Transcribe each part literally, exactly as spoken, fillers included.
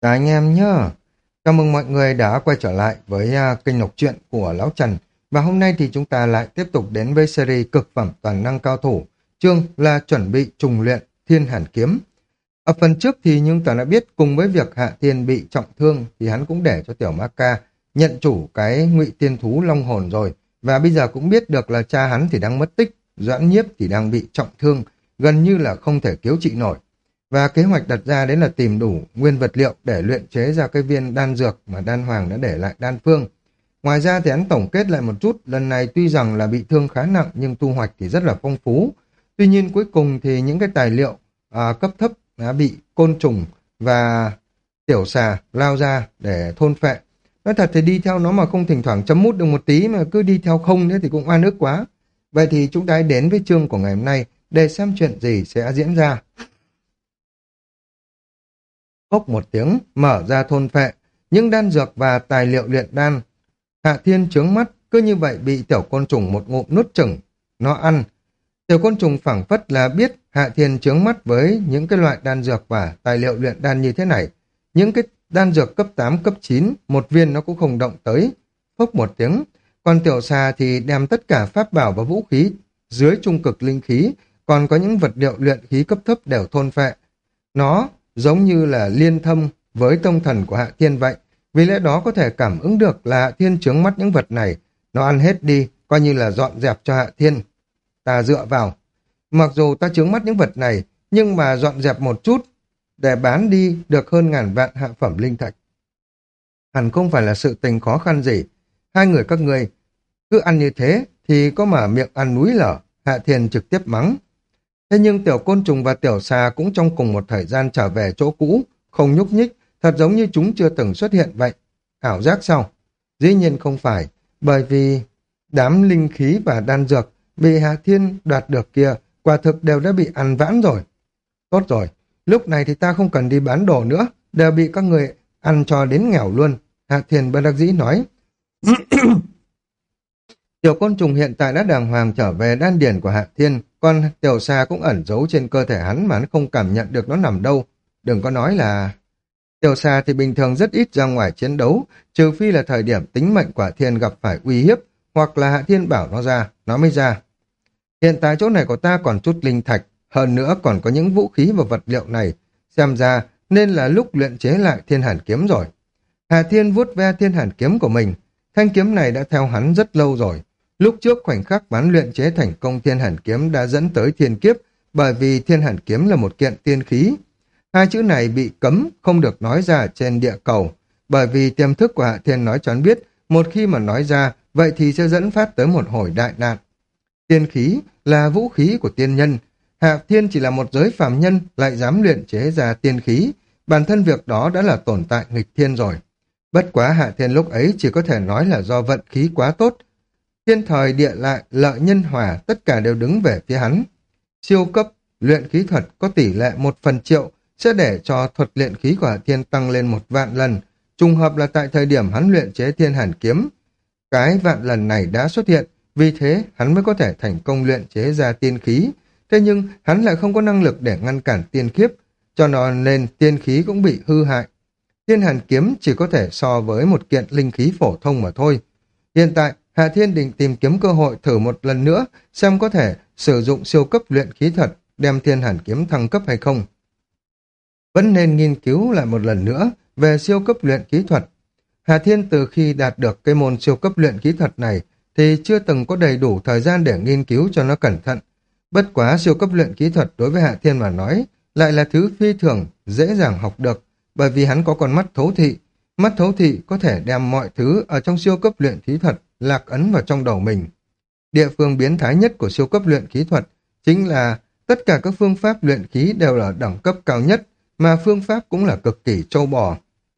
Chào anh em nhá. Chào mừng mọi người đã quay trở lại với à, kênh đọc truyện của Lão Trần. Và hôm nay thì chúng ta lại tiếp tục đến với series cực phẩm toàn năng cao thủ. Chương là chuẩn bị trùng luyện Thiên Hàn Kiếm. Ở phần trước thì nhưng ta đã biết cùng với việc Hạ Thiên bị trọng thương thì hắn cũng để cho Tiểu Ma Ca nhận chủ cái ngụy tiên thú long hồn rồi. Và bây giờ cũng biết được là cha hắn thì đang mất tích, Doãn Nhiếp thì đang bị trọng thương, gần như là không thể cứu trị nổi. Và kế hoạch đặt ra đấy là tìm đủ nguyên vật liệu để luyện chế ra cái viên đan dược mà đan hoàng đã để lại đan phương. Ngoài ra thì hắn tổng kết lại một chút, lần này tuy rằng là bị thương khá nặng nhưng thu hoạch thì rất là phong phú. Tuy nhiên cuối cùng thì những cái tài liệu à, cấp thấp đã bị côn trùng và tiểu xà lao ra để thôn phệ. Nói thật thì đi theo nó mà không thỉnh thoảng chấm mút được một tí mà cứ đi theo không thế thì cũng oan ức quá. Vậy thì chúng ta hãy đến với chương của ngày hôm nay để xem chuyện gì sẽ diễn ra. Phốc một tiếng, mở ra thôn phệ, những đan dược và tài liệu luyện đan. Hạ Thiên trướng mắt, cứ như vậy bị tiểu côn trùng một ngụm nuốt chửng. Nó ăn. Tiểu côn trùng phảng phất là biết Hạ Thiên trướng mắt với những cái loại đan dược và tài liệu luyện đan như thế này. Những cái đan dược cấp tám, cấp chín, một viên nó cũng không động tới. Phốc một tiếng. Còn tiểu xà thì đem tất cả pháp bảo và vũ khí dưới trung cực linh khí, còn có những vật liệu luyện khí cấp thấp đều thôn phệ. Nó giống như là liên thâm với tông thần của Hạ Thiên vậy. Vì lẽ đó có thể cảm ứng được là Hạ Thiên trướng mắt những vật này. Nó ăn hết đi, coi như là dọn dẹp cho Hạ Thiên. Ta dựa vào. Mặc dù ta trướng mắt những vật này, nhưng mà dọn dẹp một chút để bán đi được hơn ngàn vạn hạ phẩm linh thạch. Hẳn không phải là sự tình khó khăn gì. Hai người các ngươi cứ ăn như thế thì có mở miệng ăn núi lở. Hạ Thiên trực tiếp mắng. Thế nhưng tiểu côn trùng và tiểu xà cũng trong cùng một thời gian trở về chỗ cũ, không nhúc nhích, thật giống như chúng chưa từng xuất hiện vậy. Ảo giác sao? Dĩ nhiên không phải, bởi vì đám linh khí và đan dược bị Hạ Thiên đoạt được kia, quả thực đều đã bị ăn vãn rồi. Tốt rồi, lúc này thì ta không cần đi bán đồ nữa, đều bị các người ăn cho đến nghèo luôn. Hạ Thiên bất đắc dĩ nói. Tiểu côn trùng hiện tại đã đàng hoàng trở về đan điền của Hạ Thiên, còn tiểu xà cũng ẩn giấu trên cơ thể hắn mà hắn không cảm nhận được nó nằm đâu. Đừng có nói là... Tiểu xà thì bình thường rất ít ra ngoài chiến đấu, trừ phi là thời điểm tính mệnh của Hạ Thiên gặp phải uy hiếp, hoặc là Hạ Thiên bảo nó ra, nó mới ra. Hiện tại chỗ này của ta còn chút linh thạch, hơn nữa còn có những vũ khí và vật liệu này, xem ra nên là lúc luyện chế lại Thiên Hàn Kiếm rồi. Hạ Thiên vuốt ve Thiên Hàn Kiếm của mình, thanh kiếm này đã theo hắn rất lâu rồi. Lúc trước khoảnh khắc hắn luyện chế thành công Thiên Hàn Kiếm đã dẫn tới thiên kiếp, bởi vì Thiên Hàn Kiếm là một kiện tiên khí. Hai chữ này bị cấm không được nói ra trên địa cầu, bởi vì tiềm thức của Hạ Thiên nói cho hắn biết, một khi mà nói ra, vậy thì sẽ dẫn phát tới một hồi đại nạn. Tiên khí là vũ khí của tiên nhân, Hạ Thiên chỉ là một giới phàm nhân lại dám luyện chế ra tiên khí, bản thân việc đó đã là tồn tại nghịch thiên rồi. Bất quá Hạ Thiên lúc ấy chỉ có thể nói là do vận khí quá tốt, thiên thời địa lại, lợi nhân hòa, tất cả đều đứng về phía hắn. Siêu cấp luyện khí thuật có tỷ lệ một phần triệu sẽ để cho thuật luyện khí của Hạ Thiên tăng lên một vạn lần. Trùng hợp là tại thời điểm hắn luyện chế Thiên Hàn Kiếm, cái vạn lần này đã xuất hiện, vì thế hắn mới có thể thành công luyện chế ra tiên khí. Thế nhưng hắn lại không có năng lực để ngăn cản tiên kiếp, cho nên tiên khí cũng bị hư hại. Thiên Hàn Kiếm chỉ có thể so với một kiện linh khí phổ thông mà thôi. Hiện tại Hạ Thiên định tìm kiếm cơ hội thử một lần nữa xem có thể sử dụng siêu cấp luyện khí thuật đem Thiên Hàn Kiếm thăng cấp hay không. Vẫn nên nghiên cứu lại một lần nữa về siêu cấp luyện khí thuật. Hạ Thiên từ khi đạt được cái môn siêu cấp luyện khí thuật này thì chưa từng có đầy đủ thời gian để nghiên cứu cho nó cẩn thận. Bất quá siêu cấp luyện khí thuật đối với Hạ Thiên mà nói lại là thứ phi thường dễ dàng học được, bởi vì hắn có con mắt thấu thị. Mắt thấu thị có thể đem mọi thứ ở trong siêu cấp luyện khí thuật lạc ấn vào trong đầu mình. Địa phương biến thái nhất của siêu cấp luyện khí thuật chính là tất cả các phương pháp luyện khí đều là đẳng cấp cao nhất, mà phương pháp cũng là cực kỳ trâu bò.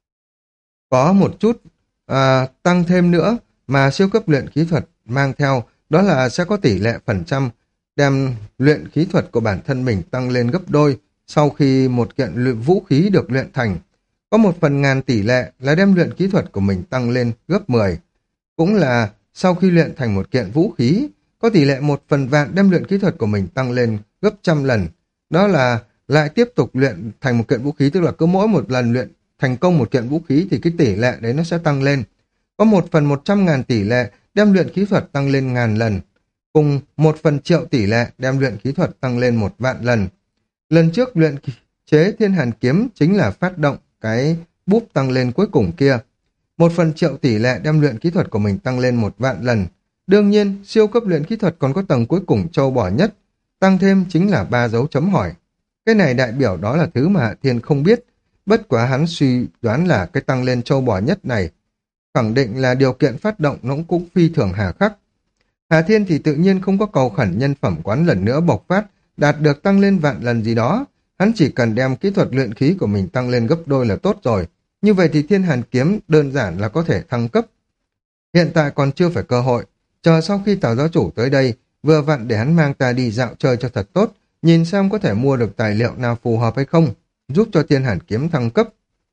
Có một chút à, tăng thêm nữa mà siêu cấp luyện khí thuật mang theo, đó là sẽ có tỷ lệ phần trăm đem luyện khí thuật của bản thân mình tăng lên gấp đôi sau khi một kiện luyện vũ khí được luyện thành. Có một phần ngàn tỷ lệ là đem luyện khí thuật của mình tăng lên gấp mười. Cũng là sau khi luyện thành một kiện vũ khí, có tỷ lệ một phần vạn đem luyện khí thuật của mình tăng lên gấp trăm lần. Đó là lại tiếp tục luyện thành một kiện vũ khí, tức là cứ mỗi một lần luyện thành công một kiện vũ khí thì cái tỷ lệ đấy nó sẽ tăng lên. Có một phần một trăm ngàn tỷ lệ đem luyện khí thuật tăng lên ngàn lần, cùng một phần triệu tỷ lệ đem luyện khí thuật tăng lên một vạn lần. Lần trước luyện chế thiên hàn kiếm chính là phát động cái búp tăng lên cuối cùng kia. Một phần triệu tỷ lệ đem luyện khí thuật của mình tăng lên một vạn lần. Đương nhiên, siêu cấp luyện khí thuật còn có tầng cuối cùng châu bò nhất, tăng thêm chính là ba dấu chấm hỏi. Cái này đại biểu đó là thứ mà Hạ Thiên không biết, bất quá hắn suy đoán là cái tăng lên châu bò nhất này, khẳng định là điều kiện phát động nó cũng phi thường hà khắc. Hạ Thiên thì tự nhiên không có cầu khẩn nhân phẩm quán lần nữa bộc phát, đạt được tăng lên vạn lần gì đó, hắn chỉ cần đem kỹ thuật luyện khí của mình tăng lên gấp đôi là tốt rồi. Như vậy thì thiên hàn kiếm đơn giản là có thể thăng cấp. Hiện tại còn chưa phải cơ hội, chờ sau khi Tào giáo chủ tới đây, vừa vặn để hắn mang ta đi dạo chơi cho thật tốt, nhìn xem có thể mua được tài liệu nào phù hợp hay không, giúp cho thiên hàn kiếm thăng cấp.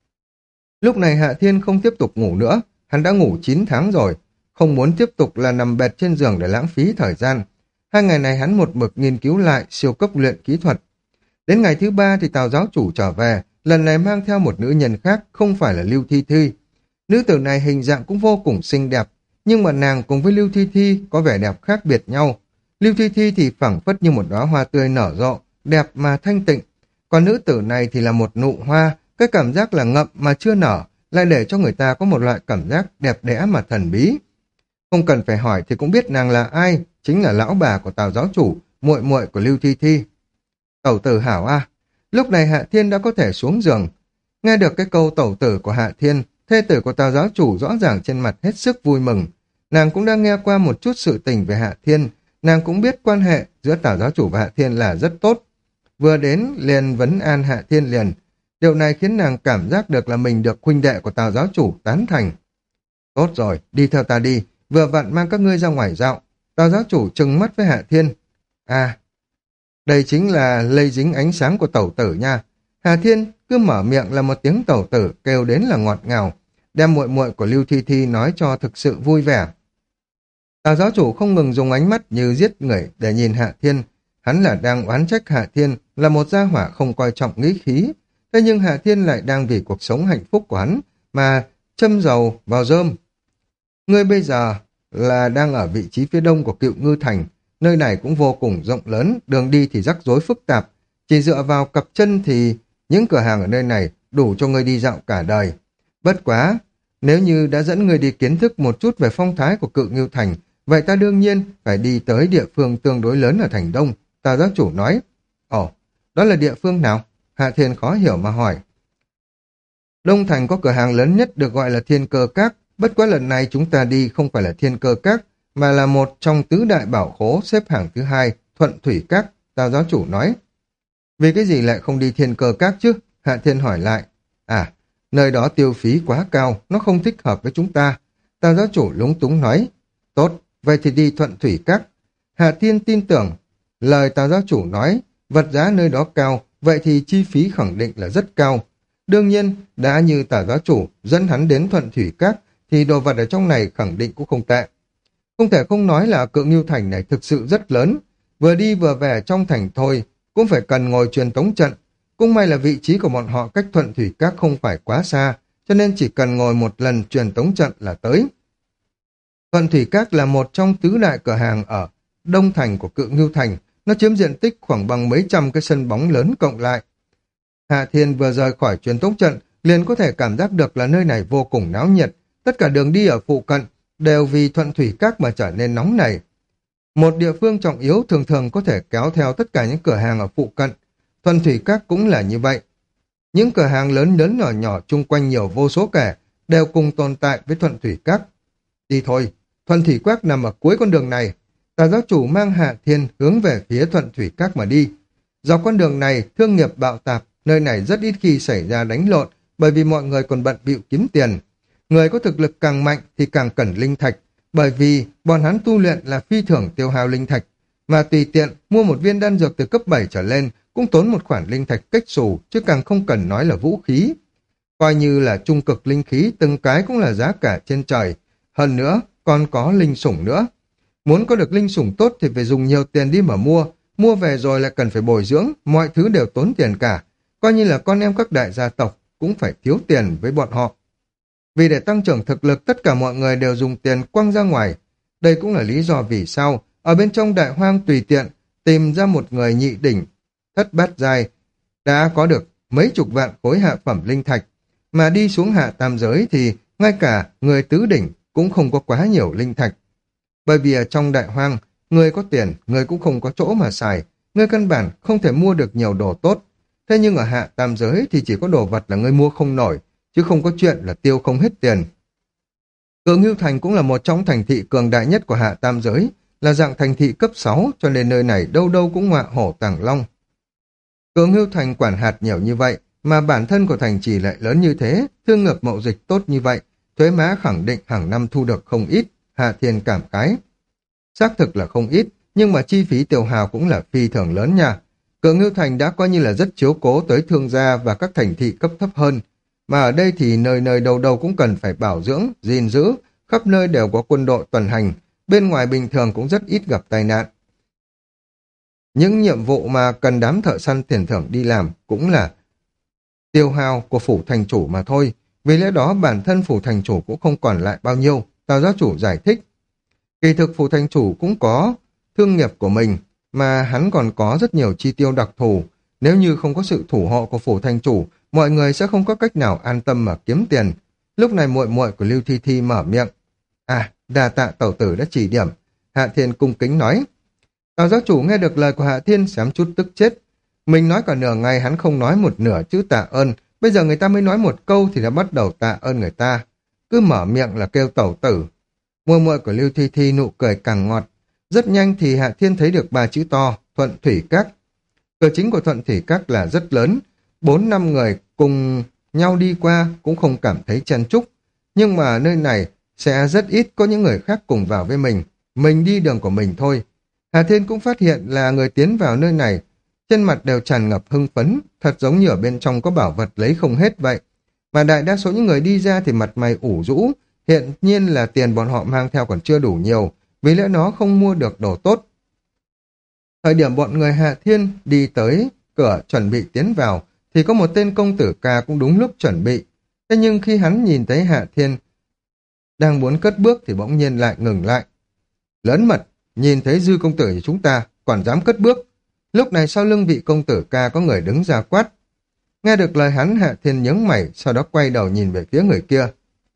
Lúc này Hạ Thiên không tiếp tục ngủ nữa, hắn đã ngủ chín tháng rồi, không muốn tiếp tục là nằm bệt trên giường để lãng phí thời gian. Hai ngày này hắn một mực nghiên cứu lại siêu cấp luyện kỹ thuật. Đến ngày thứ ba thì Tào giáo chủ trở về, lần này mang theo một nữ nhân khác, không phải là Lưu Thi Thi. Nữ tử này hình dạng cũng vô cùng xinh đẹp, nhưng mà nàng cùng với Lưu Thi Thi có vẻ đẹp khác biệt nhau. Lưu Thi Thi thì phảng phất như một đóa hoa tươi nở rộ, đẹp mà thanh tịnh. Còn nữ tử này thì là một nụ hoa, cái cảm giác là ngậm mà chưa nở, lại để cho người ta có một loại cảm giác đẹp đẽ mà thần bí. Không cần phải hỏi thì cũng biết nàng là ai, chính là lão bà của Tào giáo chủ, muội muội của Lưu Thi Thi. Tẩu tử hảo a. Lúc này Hạ Thiên đã có thể xuống giường. Nghe được cái câu tẩu tử của Hạ Thiên, thê tử của Tào giáo chủ rõ ràng trên mặt hết sức vui mừng. Nàng cũng đã nghe qua một chút sự tình về Hạ Thiên, nàng cũng biết quan hệ giữa Tào giáo chủ và Hạ Thiên là rất tốt. Vừa đến liền vấn an Hạ Thiên liền. Điều này khiến nàng cảm giác được là mình được huynh đệ của Tào giáo chủ tán thành. Tốt rồi, đi theo ta đi, vừa vặn mang các ngươi ra ngoài dạo. Tào giáo chủ trừng mắt với Hạ Thiên. À, đây chính là lây dính ánh sáng của tẩu tử nha. Hạ Thiên cứ mở miệng là một tiếng tẩu tử kêu đến là ngọt ngào, đem muội muội của Lưu Thi Thi nói cho thực sự vui vẻ. Tào giáo chủ không ngừng dùng ánh mắt như giết người để nhìn Hạ Thiên. Hắn là đang oán trách Hạ Thiên là một gia hỏa không coi trọng nghĩa khí. Thế nhưng Hạ Thiên lại đang vì cuộc sống hạnh phúc của hắn mà châm dầu vào rơm. Ngươi bây giờ là đang ở vị trí phía đông của Cựu Ngư Thành. Nơi này cũng vô cùng rộng lớn, đường đi thì rắc rối phức tạp. Chỉ dựa vào cặp chân thì những cửa hàng ở nơi này đủ cho ngươi đi dạo cả đời. Bất quá, nếu như đã dẫn ngươi đi kiến thức một chút về phong thái của Cựu Ngưu Thành, vậy ta đương nhiên phải đi tới địa phương tương đối lớn ở thành đông. Tào giáo chủ nói. Ồ, đó là địa phương nào? Hạ Thiên khó hiểu mà hỏi. Đông Thành có cửa hàng lớn nhất được gọi là Thiên Cơ Các. Bất quá lần này chúng ta đi không phải là Thiên Cơ Các, mà là một trong tứ đại bảo khố xếp hàng thứ hai, Thuận Thủy Các. Tào giáo chủ nói. Vì cái gì lại không đi Thiên Cơ Các chứ? Hạ Thiên hỏi lại. À, nơi đó tiêu phí quá cao, nó không thích hợp với chúng ta. Tào giáo chủ lúng túng nói. Tốt, vậy thì đi Thuận Thủy Các. Hạ Thiên tin tưởng lời Tào giáo chủ nói, vật giá nơi đó cao, vậy thì chi phí khẳng định là rất cao. Đương nhiên, đã như Tào giáo chủ dẫn hắn đến Thuận Thủy Các, thì đồ vật ở trong này khẳng định cũng không tệ. Không thể không nói là Cự Ngưu Thành này thực sự rất lớn, vừa đi vừa về trong thành thôi, cũng phải cần ngồi truyền tống trận. Cũng may là vị trí của bọn họ cách Thuận Thủy Các không phải quá xa, cho nên chỉ cần ngồi một lần truyền tống trận là tới. Thuận Thủy Các là một trong tứ đại cửa hàng ở Đông Thành của Cự Ngưu Thành, nó chiếm diện tích khoảng bằng mấy trăm cái sân bóng lớn cộng lại. Hạ Thiên vừa rời khỏi truyền tống trận, liền có thể cảm giác được là nơi này vô cùng náo nhiệt, tất cả đường đi ở phụ cận đều vì Thuận Thủy Các mà trở nên nóng nảy. Một địa phương trọng yếu thường thường có thể kéo theo tất cả những cửa hàng ở phụ cận. Thuận Thủy Các cũng là như vậy. Những cửa hàng lớn lớn nhỏ nhỏ chung quanh nhiều vô số kể đều cùng tồn tại với Thuận Thủy Các. Đi thôi, Thuận Thủy Các nằm ở cuối con đường này. Tào giáo chủ mang Hạ Thiên hướng về phía Thuận Thủy Các mà đi. Dọc con đường này thương nghiệp bạo tạp, nơi này rất ít khi xảy ra đánh lộn, bởi vì mọi người còn bận bịu kiếm tiền. Người có thực lực càng mạnh thì càng cần linh thạch, bởi vì bọn hắn tu luyện là phi thường tiêu hao linh thạch, mà tùy tiện mua một viên đan dược từ cấp bảy trở lên cũng tốn một khoản linh thạch cách xù, chứ càng không cần nói là vũ khí. Coi như là trung cực linh khí, từng cái cũng là giá cả trên trời. Hơn nữa, còn có linh sủng nữa. Muốn có được linh sủng tốt thì phải dùng nhiều tiền đi mà mua, mua về rồi lại cần phải bồi dưỡng, mọi thứ đều tốn tiền cả. Coi như là con em các đại gia tộc, cũng phải thiếu tiền với bọn họ. Vì để tăng trưởng thực lực, tất cả mọi người đều dùng tiền quăng ra ngoài. Đây cũng là lý do vì sao ở bên trong đại hoang tùy tiện tìm ra một người nhị đỉnh thất bát giai đã có được mấy chục vạn khối hạ phẩm linh thạch, mà đi xuống hạ tam giới thì ngay cả người tứ đỉnh cũng không có quá nhiều linh thạch. Bởi vì ở trong đại hoang, người có tiền, người cũng không có chỗ mà xài, người căn bản không thể mua được nhiều đồ tốt. Thế nhưng ở hạ tam giới thì chỉ có đồ vật là người mua không nổi, chứ không có chuyện là tiêu không hết tiền. Cự Ngưu Thành cũng là một trong thành thị cường đại nhất của hạ tam giới, là dạng thành thị cấp sáu, cho nên nơi này đâu đâu cũng ngọa hổ tàng long. Cự Ngưu Thành quản hạt nhiều như vậy, mà bản thân của thành trì lại lớn như thế, thương nghiệp mậu dịch tốt như vậy, thuế má khẳng định hàng năm thu được không ít. Hạ Thiên cảm khái. Xác thực là không ít, nhưng mà chi phí tiêu hao cũng là phi thường lớn nha. Cự Ngưu Thành đã coi như là rất chiếu cố tới thương gia và các thành thị cấp thấp hơn. Mà ở đây thì nơi nơi đầu đầu cũng cần phải bảo dưỡng, gìn giữ, khắp nơi đều có quân đội tuần hành, bên ngoài bình thường cũng rất ít gặp tai nạn. Những nhiệm vụ mà cần đám thợ săn tiền thưởng đi làm cũng là tiêu hao của phủ thành chủ mà thôi. Vì lẽ đó bản thân phủ thành chủ cũng không còn lại bao nhiêu. Tào giáo chủ giải thích. Kỳ thực phủ thành chủ cũng có thương nghiệp của mình, mà hắn còn có rất nhiều chi tiêu đặc thù. Nếu như không có sự thủ hộ của phủ thành chủ, mọi người sẽ không có cách nào an tâm mà kiếm tiền. Lúc này muội muội của Lưu Thi Thi mở miệng. À, đà tạ tẩu tử đã chỉ điểm. Hạ Thiên cung kính nói. Tào giáo chủ nghe được lời của Hạ Thiên xém chút tức chết. Mình nói cả nửa ngày hắn không nói một nửa chữ tạ ơn. Bây giờ người ta mới nói một câu thì đã bắt đầu tạ ơn người ta. Cứ mở miệng là kêu tẩu tử. Muội muội của Lưu Thi Thi nụ cười càng ngọt. Rất nhanh thì Hạ Thiên thấy được ba chữ to, Thuận Thủy Các. Cửa chính của Thuận Thủy Các là rất lớn. Bốn năm người cùng nhau đi qua cũng không cảm thấy chen chúc. Nhưng mà nơi này sẽ rất ít có những người khác cùng vào với mình. Mình đi đường của mình thôi. Hạ Thiên cũng phát hiện là người tiến vào nơi này trên mặt đều tràn ngập hưng phấn, thật giống như ở bên trong có bảo vật lấy không hết vậy. Mà đại đa số những người đi ra thì mặt mày ủ rũ, hiện nhiên là tiền bọn họ mang theo còn chưa đủ nhiều, vì lẽ nó không mua được đồ tốt. Thời điểm bọn người Hạ Thiên đi tới cửa chuẩn bị tiến vào, thì có một tên công tử ca cũng đúng lúc chuẩn bị. Thế nhưng khi hắn nhìn thấy Hạ Thiên đang muốn cất bước thì bỗng nhiên lại ngừng lại. Lớn mật, nhìn thấy Dư công tử của chúng ta còn dám cất bước. Lúc này sau lưng vị công tử ca có người đứng ra quát. Nghe được lời hắn, Hạ Thiên nhướng mày, sau đó quay đầu nhìn về phía người kia.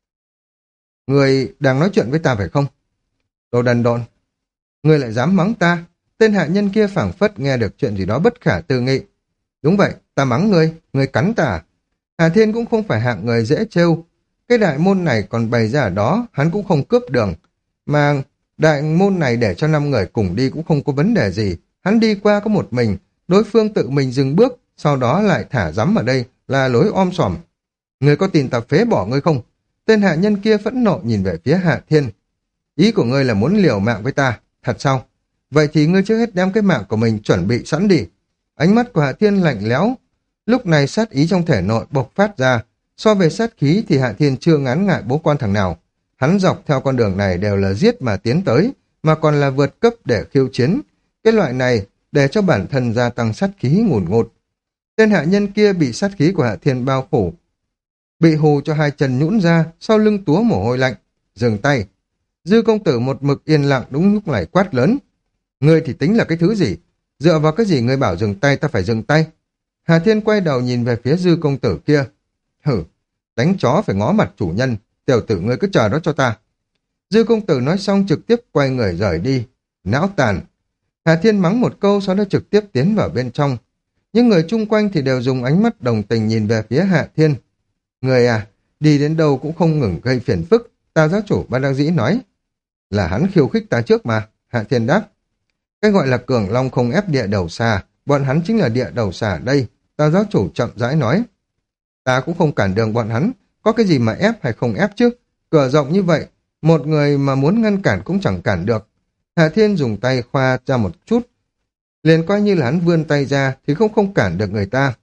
Người đang nói chuyện với ta phải không? Đồ đần độn. Người lại dám mắng ta? Tên hạ nhân kia phảng phất nghe được chuyện gì đó bất khả tư nghị. Đúng vậy, ta mắng ngươi, ngươi cắn ta à? Hạ Thiên cũng không phải hạng người dễ trêu. Cái đại môn này còn bày ra ở đó, hắn cũng không cướp đường. Mà đại môn này để cho năm người cùng đi cũng không có vấn đề gì. Hắn đi qua có một mình, đối phương tự mình dừng bước, sau đó lại thả rắm ở đây là lối om sòm. Ngươi có tin ta phế bỏ ngươi không? Tên hạ nhân kia phẫn nộ nhìn về phía Hạ Thiên. Ý của ngươi là muốn liều mạng với ta, thật sao? Vậy thì ngươi trước hết đem cái mạng của mình chuẩn bị sẵn đi. Ánh mắt của Hạ Thiên lạnh lẽo. Lúc này sát ý trong thể nội bộc phát ra. So về sát khí thì Hạ Thiên chưa ngán ngại bố quan thằng nào. Hắn dọc theo con đường này đều là giết mà tiến tới, mà còn là vượt cấp để khiêu chiến. Cái loại này để cho bản thân gia tăng sát khí ngùn ngụt. Tên hạ nhân kia bị sát khí của Hạ Thiên bao phủ, bị hù cho hai chân nhũn ra, sau lưng túa mồ hôi lạnh. Dừng tay. Dư công tử một mực yên lặng đúng lúc này quát lớn. Ngươi thì tính là cái thứ gì? Dựa vào cái gì ngươi bảo dừng tay ta phải dừng tay? Hạ Thiên quay đầu nhìn về phía Dư công tử kia. Hử, đánh chó phải ngó mặt chủ nhân, tiểu tử ngươi cứ chờ đó cho ta. Dư công tử nói xong trực tiếp quay người rời đi. Não tàn. Hạ Thiên mắng một câu sau đó trực tiếp tiến vào bên trong. Những người chung quanh thì đều dùng ánh mắt đồng tình nhìn về phía Hạ Thiên. Người à, đi đến đâu cũng không ngừng gây phiền phức. Tào giáo chủ bất đắc dĩ nói. Là hắn khiêu khích ta trước mà. Hạ Thiên đáp. Cái gọi là cường long không ép địa đầu xà, bọn hắn chính là địa đầu xà đây. Tào giáo chủ chậm rãi nói. Ta cũng không cản đường bọn hắn, có cái gì mà ép hay không ép chứ? Cửa rộng như vậy, một người mà muốn ngăn cản cũng chẳng cản được. Hạ Thiên dùng tay khoa ra một chút, liền coi như là hắn vươn tay ra thì không không cản được người ta.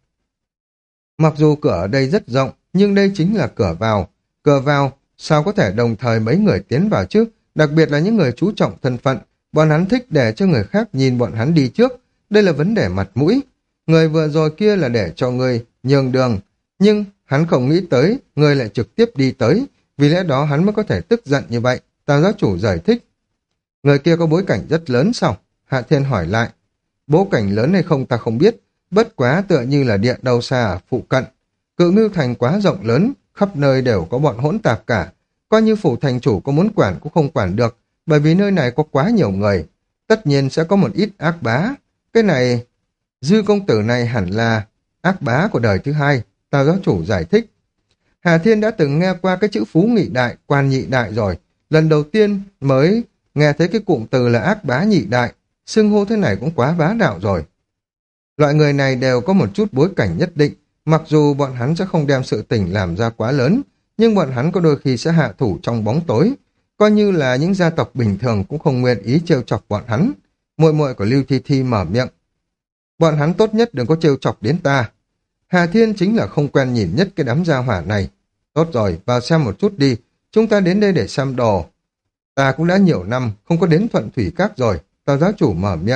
Mặc dù cửa ở đây rất rộng, nhưng đây chính là cửa vào. Cửa vào, sao có thể đồng thời mấy người tiến vào chứ? Đặc biệt là những người chú trọng thân phận, bọn hắn thích để cho người khác nhìn bọn hắn đi trước. Đây là vấn đề mặt mũi. Người vừa rồi kia là để cho người nhường đường, nhưng Hắn không nghĩ tới, ngươi lại trực tiếp đi tới, vì lẽ đó hắn mới có thể tức giận như vậy. Tào giáo chủ giải thích. Người kia có bối cảnh rất lớn sao? Hạ Thiên hỏi lại. Bối cảnh lớn hay không ta không biết, bất quá tựa như là địa đâu xa ở phụ cận. Cự Ngưu Thành quá rộng lớn, khắp nơi đều có bọn hỗn tạp cả. Coi như phủ thành chủ có muốn quản cũng không quản được, bởi vì nơi này có quá nhiều người. Tất nhiên sẽ có một ít ác bá. Cái này, Dư công tử này hẳn là ác bá của đời thứ hai, Tào giáo chủ giải thích. Hà Thiên đã từng nghe qua cái chữ phú nghị đại, quan nhị đại rồi. Lần đầu tiên mới nghe thấy cái cụm từ là ác bá nhị đại. Xưng hô thế này cũng quá bá đạo rồi. Loại người này đều có một chút bối cảnh nhất định. Mặc dù bọn hắn sẽ không đem sự tình làm ra quá lớn, nhưng bọn hắn có đôi khi sẽ hạ thủ trong bóng tối. Coi như là những gia tộc bình thường cũng không nguyện ý trêu chọc bọn hắn. Muội muội của Lưu Thi Thi mở miệng. Bọn hắn tốt nhất đừng có trêu chọc đến ta. Hà Thiên chính là không quen nhìn nhất cái đám gia hỏa này. Tốt rồi, vào xem một chút đi. Chúng ta đến đây để xem đồ. Ta cũng đã nhiều năm không có đến Thuận Thủy Các rồi. Tào giáo chủ mở miệng.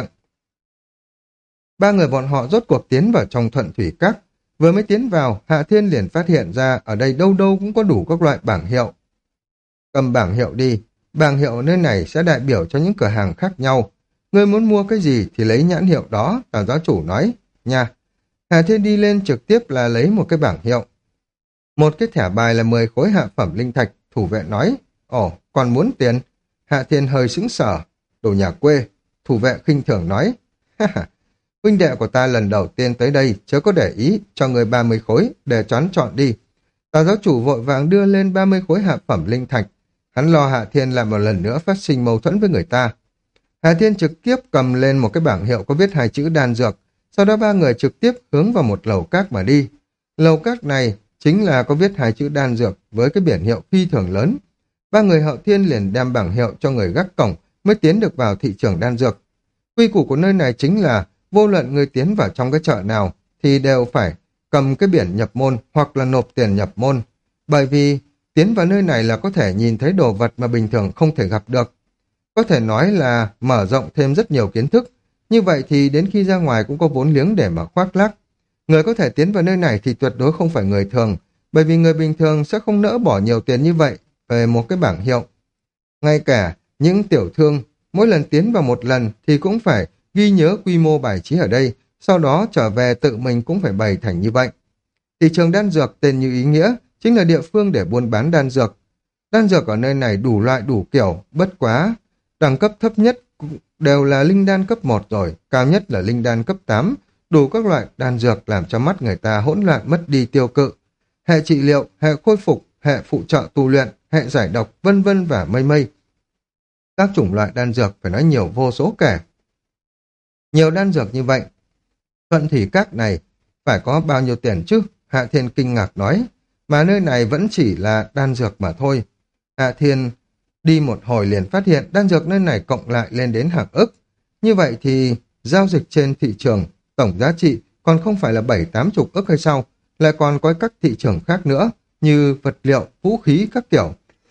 Ba người bọn họ rốt cuộc tiến vào trong Thuận Thủy Các. Vừa mới tiến vào, Hạ Thiên liền phát hiện ra ở đây đâu đâu cũng có đủ các loại bảng hiệu. Cầm bảng hiệu đi. Bảng hiệu nơi này sẽ đại biểu cho những cửa hàng khác nhau. Người muốn mua cái gì thì lấy nhãn hiệu đó, Tào giáo chủ nói. Nha. Hà Thiên đi lên trực tiếp là lấy một cái bảng hiệu. Một cái thẻ bài là mười khối hạ phẩm linh thạch, thủ vệ nói. Ồ, còn muốn tiền? Hạ Thiên hơi sững sờ. Đồ nhà quê. Thủ vệ khinh thường nói. Ha ha. Huynh đệ của ta lần đầu tiên tới đây, chớ có để ý, cho người ba mươi khối, để choán chọn đi. Tào giáo chủ vội vàng đưa lên ba mươi khối hạ phẩm linh thạch. Hắn lo Hạ Thiên lại một lần nữa phát sinh mâu thuẫn với người ta. Hạ Thiên trực tiếp cầm lên một cái bảng hiệu có viết hai chữ đan dược, sau đó ba người trực tiếp hướng vào một lầu các mà đi. Lầu các này chính là có viết hai chữ đan dược với cái biển hiệu phi thường lớn. Ba người Hậu Thiên liền đem bảng hiệu cho người gác cổng mới tiến được vào thị trường đan dược. Quy củ của nơi này chính là vô luận người tiến vào trong cái chợ nào thì đều phải cầm cái biển nhập môn hoặc là nộp tiền nhập môn. Bởi vì tiến vào nơi này là có thể nhìn thấy đồ vật mà bình thường không thể gặp được. Có thể nói là mở rộng thêm rất nhiều kiến thức. Như vậy thì đến khi ra ngoài cũng có vốn liếng để mà khoác lác. Người có thể tiến vào nơi này thì tuyệt đối không phải người thường, bởi vì người bình thường sẽ không nỡ bỏ nhiều tiền như vậy về một cái bảng hiệu. Ngay cả những tiểu thương mỗi lần tiến vào một lần thì cũng phải ghi nhớ quy mô bài trí ở đây, sau đó trở về tự mình cũng phải bày thành như vậy. Thị trường đan dược tên như ý nghĩa, chính là địa phương để buôn bán đan dược. Đan dược ở nơi này đủ loại đủ kiểu, bất quá. Đẳng cấp thấp nhất đều là linh đan cấp một rồi, cao nhất là linh đan cấp tám, đủ các loại đan dược làm cho mắt người ta hỗn loạn mất đi tiêu cự. Hệ trị liệu, hệ khôi phục, hệ phụ trợ tu luyện, hệ giải độc, vân vân và mây mây. Các chủng loại đan dược phải nói nhiều vô số kể. Nhiều đan dược như vậy, Thuận Thủy Các này phải có bao nhiêu tiền chứ? Hạ Thiên kinh ngạc nói, mà nơi này vẫn chỉ là đan dược mà thôi. Hạ Thiên đi một hồi liền phát hiện đan dược nơi này cộng lại lên đến hàng ức. Như vậy thì giao dịch trên thị trường tổng giá trị còn không phải là bảy tám chục ức hay sao? Lại còn có các thị trường khác nữa như vật liệu, vũ khí các kiểu.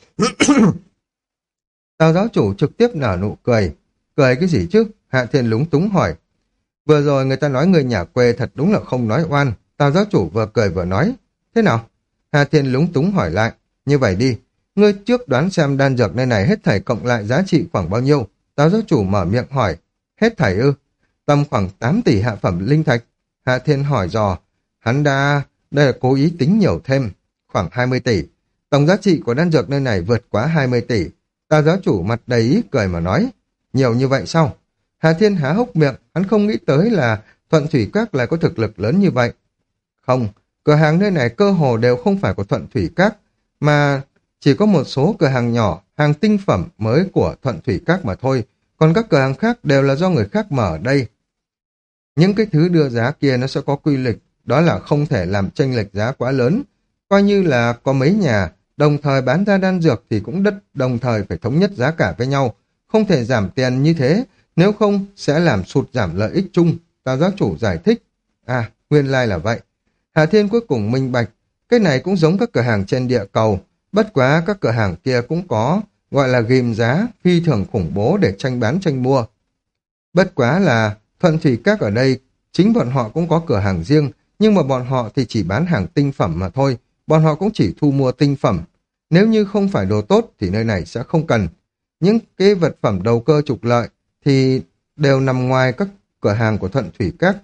Tào giáo chủ trực tiếp nở nụ cười. Cười cái gì chứ? Hạ Thiên lúng túng hỏi. Vừa rồi người ta nói người nhà quê thật đúng là không nói oan. Tào giáo chủ vừa cười vừa nói. Thế nào? Hạ Thiên lúng túng hỏi lại. Như vậy đi, ngươi trước đoán xem đan dược nơi này hết thảy cộng lại giá trị khoảng bao nhiêu? Tào giáo chủ mở miệng hỏi. Hết thảy ư? Tầm khoảng tám tỷ hạ phẩm linh thạch. Hạ Thiên hỏi dò. Hắn đã... đây là cố ý tính nhiều thêm. Khoảng hai mươi tỷ. Tổng giá trị của đan dược nơi này vượt quá hai mươi tỷ. Tào giáo chủ mặt đầy ý cười mà nói. Nhiều như vậy sao? Hà Thiên há hốc miệng, hắn không nghĩ tới là Thuận Thủy Các lại có thực lực lớn như vậy. Không, cửa hàng nơi này cơ hồ đều không phải của Thuận Thủy Các, mà chỉ có một số cửa hàng nhỏ, hàng tinh phẩm mới của Thuận Thủy Các mà thôi, còn các cửa hàng khác đều là do người khác mở ở đây. Những cái thứ đưa giá kia nó sẽ có quy lịch, đó là không thể làm chênh lệch giá quá lớn. Coi như là có mấy nhà đồng thời bán ra đan dược thì cũng đất đồng thời phải thống nhất giá cả với nhau, không thể giảm tiền như thế, nếu không sẽ làm sụt giảm lợi ích chung. Tào giáo chủ giải thích. À, nguyên lai là vậy. Hà Thiên cuối cùng minh bạch, cái này cũng giống các cửa hàng trên địa cầu, bất quá các cửa hàng kia cũng có gọi là ghim giá phi thường khủng bố để tranh bán tranh mua. Bất quá là Thuận Thủy Các ở đây, chính bọn họ cũng có cửa hàng riêng, nhưng mà bọn họ thì chỉ bán hàng tinh phẩm mà thôi, bọn họ cũng chỉ thu mua tinh phẩm. Nếu như không phải đồ tốt thì nơi này sẽ không cần. Những cái vật phẩm đầu cơ trục lợi thì đều nằm ngoài các cửa hàng của Thuận Thủy Các.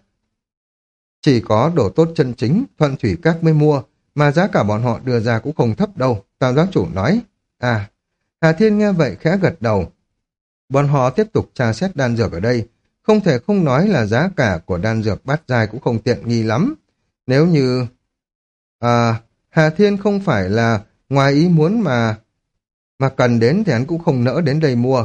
Chỉ có đồ tốt chân chính, Thuận Thủy Các mới mua, mà giá cả bọn họ đưa ra cũng không thấp đâu, Tào giáo chủ nói. À, Hà Thiên nghe vậy khẽ gật đầu. Bọn họ tiếp tục tra xét đan dược ở đây, không thể không nói là giá cả của đan dược bát giai cũng không tiện nghi lắm. Nếu như... À, Hà Thiên không phải là ngoài ý muốn mà mà cần đến thì hắn cũng không nỡ đến đây mua.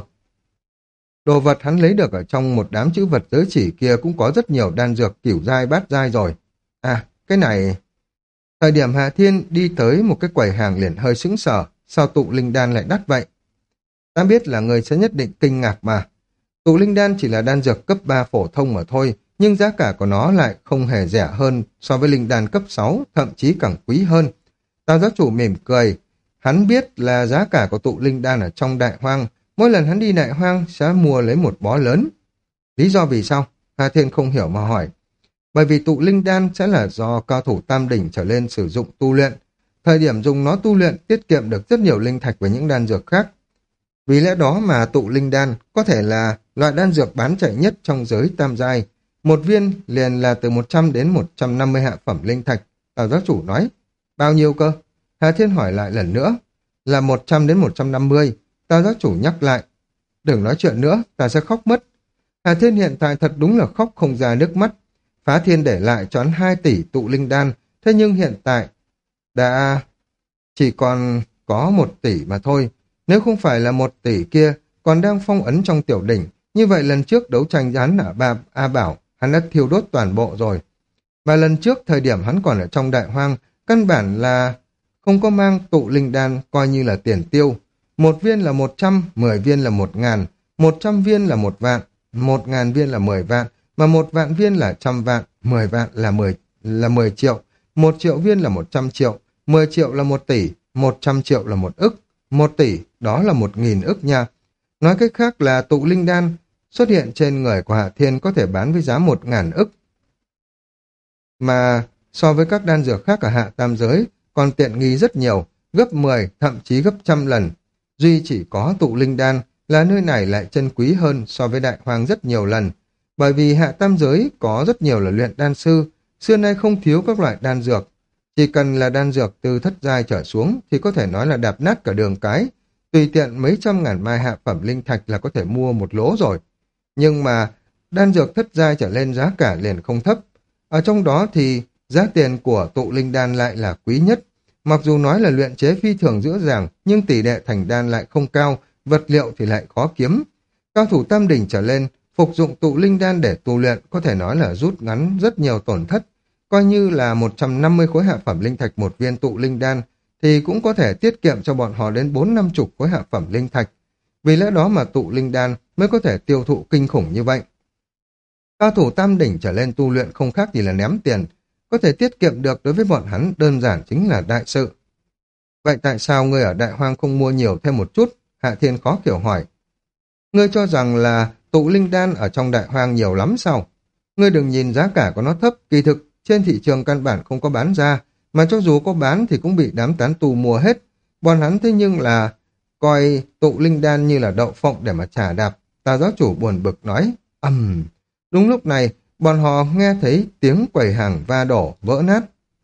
Đồ vật hắn lấy được ở trong một đám chữ vật giới chỉ kia cũng có rất nhiều đan dược cửu giai bát giai rồi. À, cái này... Thời điểm Hà Thiên đi tới một cái quầy hàng liền hơi sững sờ, sao tụ linh đan lại đắt vậy? Ta biết là người sẽ nhất định kinh ngạc mà. Tụ linh đan chỉ là đan dược cấp ba phổ thông mà thôi, nhưng giá cả của nó lại không hề rẻ hơn so với linh đan cấp sáu, thậm chí càng quý hơn. Tào giáo chủ mỉm cười, hắn biết là giá cả của tụ linh đan ở trong đại hoang, mỗi lần hắn đi đại hoang sẽ mua lấy một bó lớn. Lý do vì sao? Hà Thiên không hiểu mà hỏi. Bởi vì tụ linh đan sẽ là do cao thủ tam đỉnh trở lên sử dụng tu luyện. Thời điểm dùng nó tu luyện tiết kiệm được rất nhiều linh thạch với những đan dược khác. Vì lẽ đó mà tụ linh đan có thể là loại đan dược bán chạy nhất trong giới tam giai. Một viên liền là từ một trăm đến một trăm năm mươi hạ phẩm linh thạch. Tào giáo chủ nói. Bao nhiêu cơ? Hà Thiên hỏi lại lần nữa. Là một trăm đến một trăm năm mươi. Tào giáo chủ nhắc lại. Đừng nói chuyện nữa, ta sẽ khóc mất. Hà Thiên hiện tại thật đúng là khóc không ra nước mắt. Phá Thiên để lại cho hắn hai tỷ tụ linh đan. Thế nhưng hiện tại đã chỉ còn có một tỷ mà thôi. Nếu không phải là một tỷ kia còn đang phong ấn trong tiểu đỉnh, như vậy lần trước đấu tranh với hắn ở ba A Bảo, hắn đã thiêu đốt toàn bộ rồi. Và lần trước thời điểm hắn còn ở trong đại hoang, căn bản là không có mang tụ linh đan coi như là tiền tiêu. Một viên là một trăm, mười viên là một ngàn, một trăm viên là một vạn, một ngàn viên là mười vạn, mà một vạn viên là trăm vạn, mười vạn là mười, là mười triệu, một triệu viên là một trăm triệu, mười triệu là một tỷ, một trăm triệu là một ức, một tỷ đó là một nghìn ức nha. Nói cách khác là tụ linh đan xuất hiện trên người của Hạ Thiên có thể bán với giá một ngàn ức. Mà so với các đan dược khác ở hạ tam giới còn tiện nghi rất nhiều, gấp mười, thậm chí gấp trăm lần. Duy chỉ có tụ linh đan là nơi này lại chân quý hơn so với đại hoang rất nhiều lần. Bởi vì hạ tam giới có rất nhiều là luyện đan sư, xưa nay không thiếu các loại đan dược. Chỉ cần là đan dược từ thất giai trở xuống thì có thể nói là đạp nát cả đường cái. Tùy tiện mấy trăm ngàn mai hạ phẩm linh thạch là có thể mua một lỗ rồi. Nhưng mà đan dược thất giai trở lên giá cả liền không thấp. Ở trong đó thì giá tiền của tụ linh đan lại là quý nhất. Mặc dù nói là luyện chế phi thường dễ dàng, nhưng tỷ lệ thành đan lại không cao, vật liệu thì lại khó kiếm. Cao thủ tam đỉnh trở lên, phục dụng tụ linh đan để tu luyện có thể nói là rút ngắn rất nhiều tổn thất. Coi như là một trăm năm mươi khối hạ phẩm linh thạch một viên tụ linh đan, thì cũng có thể tiết kiệm cho bọn họ đến bốn năm chục khối hạ phẩm linh thạch. Vì lẽ đó mà tụ linh đan mới có thể tiêu thụ kinh khủng như vậy. Cao thủ tam đỉnh trở lên tu luyện không khác gì là ném tiền, có thể tiết kiệm được đối với bọn hắn đơn giản chính là đại sự. Vậy tại sao ngươi ở đại hoang không mua nhiều thêm một chút? Hạ Thiên khó hiểu hỏi. Ngươi cho rằng là tụ linh đan ở trong đại hoang nhiều lắm sao? Ngươi đừng nhìn giá cả của nó thấp, kỳ thực trên thị trường căn bản không có bán ra, mà cho dù có bán thì cũng bị đám tán tù mua hết. Bọn hắn thế nhưng là coi tụ linh đan như là đậu phộng để mà trả đạp. Tà giáo chủ buồn bực nói, ầm. Uhm. Đúng lúc này, bọn họ nghe thấy tiếng quầy hàng va đổ, vỡ nát.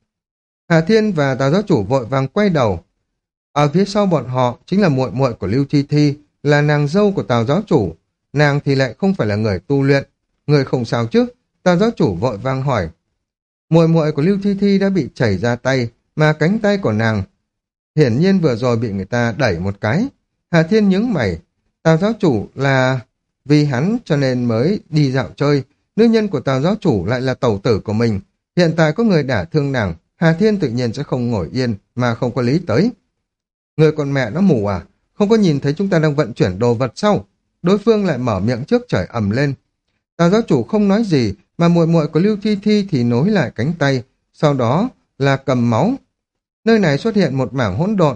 Hà Thiên và Tà giáo chủ vội vàng quay đầu. Ở phía sau bọn họ chính là muội muội của Lưu Thi Thi, là nàng dâu của Tào giáo chủ. Nàng thì lại không phải là người tu luyện. Người không sao chứ? Tào giáo chủ vội vàng hỏi. Muội muội của Lưu Thi Thi đã bị chảy ra tay, mà cánh tay của nàng hiển nhiên vừa rồi bị người ta đẩy một cái. Hà Thiên nhướng mày. Tào giáo chủ là vì hắn cho nên mới đi dạo chơi. Nữ nhân của Tào giáo chủ lại là tẩu tử của mình. Hiện tại có người đả thương nàng, Hà Thiên tự nhiên sẽ không ngồi yên mà không có lý tới. Người con mẹ nó mù à? Không có nhìn thấy chúng ta đang vận chuyển đồ vật sao? Đối phương lại mở miệng trước trời ầm lên. Tào giáo chủ không nói gì, mà muội muội của Lưu Thi Thi thì nối lại cánh tay, sau đó là cầm máu. Nơi này xuất hiện một mảng hỗn độn.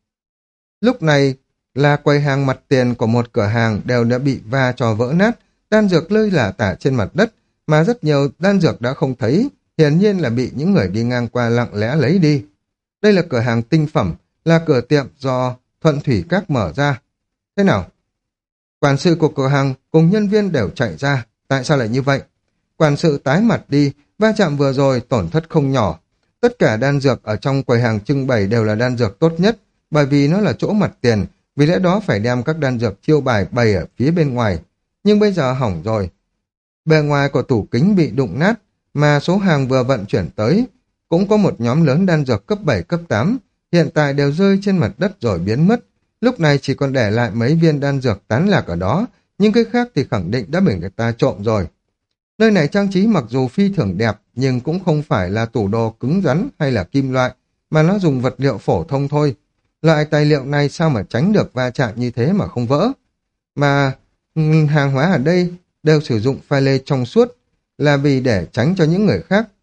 Lúc này là quầy hàng mặt tiền của một cửa hàng đều đã bị va cho vỡ nát, đan dược lơi lả tả trên mặt đất, mà rất nhiều đan dược đã không thấy, hiển nhiên là bị những người đi ngang qua lặng lẽ lấy đi. Đây là cửa hàng tinh phẩm, là cửa tiệm do Thuận Thủy Các mở ra. Thế nào? Quản sự của cửa hàng cùng nhân viên đều chạy ra. Tại sao lại như vậy? Quản sự tái mặt đi, va chạm vừa rồi tổn thất không nhỏ. Tất cả đan dược ở trong quầy hàng trưng bày đều là đan dược tốt nhất, bởi vì nó là chỗ mặt tiền, vì lẽ đó phải đem các đan dược chiêu bài bày ở phía bên ngoài. Nhưng bây giờ hỏng rồi. Bề ngoài của tủ kính bị đụng nát, mà số hàng vừa vận chuyển tới cũng có một nhóm lớn đan dược cấp bảy, cấp tám, hiện tại đều rơi trên mặt đất rồi biến mất. Lúc này chỉ còn để lại mấy viên đan dược tán lạc ở đó, nhưng cái khác thì khẳng định đã bị người ta trộm rồi. Nơi này trang trí mặc dù phi thường đẹp, nhưng cũng không phải là tủ đồ cứng rắn hay là kim loại, mà nó dùng vật liệu phổ thông thôi. Loại tài liệu này sao mà tránh được va chạm như thế mà không vỡ? Mà ừ, hàng hóa ở đây đều sử dụng pha lê trong suốt, là vì để tránh cho những người khác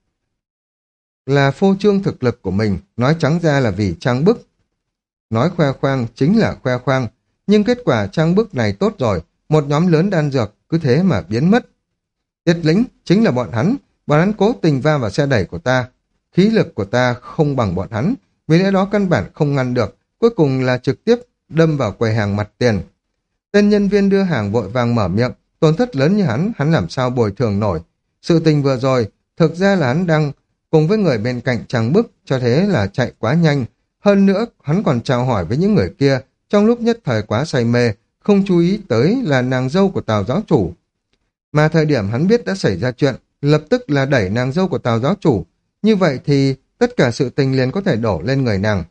là phô trương thực lực của mình, nói trắng ra là vì trang bức. Nói khoe khoang chính là khoe khoang, nhưng kết quả trang bức này tốt rồi, một nhóm lớn đan dược cứ thế mà biến mất. Tiết Lĩnh chính là bọn hắn, bọn hắn cố tình va vào xe đẩy của ta. Khí lực của ta không bằng bọn hắn, vì lẽ đó căn bản không ngăn được, cuối cùng là trực tiếp đâm vào quầy hàng mặt tiền. Tên nhân viên đưa hàng vội vàng mở miệng, tổn thất lớn như hắn, hắn làm sao bồi thường nổi. Sự tình vừa rồi, thực ra là hắn đang cùng với người bên cạnh trang bức, cho thế là chạy quá nhanh. Hơn nữa, hắn còn chào hỏi với những người kia, trong lúc nhất thời quá say mê, không chú ý tới là nàng dâu của Tào giáo chủ. Mà thời điểm hắn biết đã xảy ra chuyện, lập tức là đẩy nàng dâu của Tào giáo chủ. Như vậy thì tất cả sự tình liền có thể đổ lên người nàng.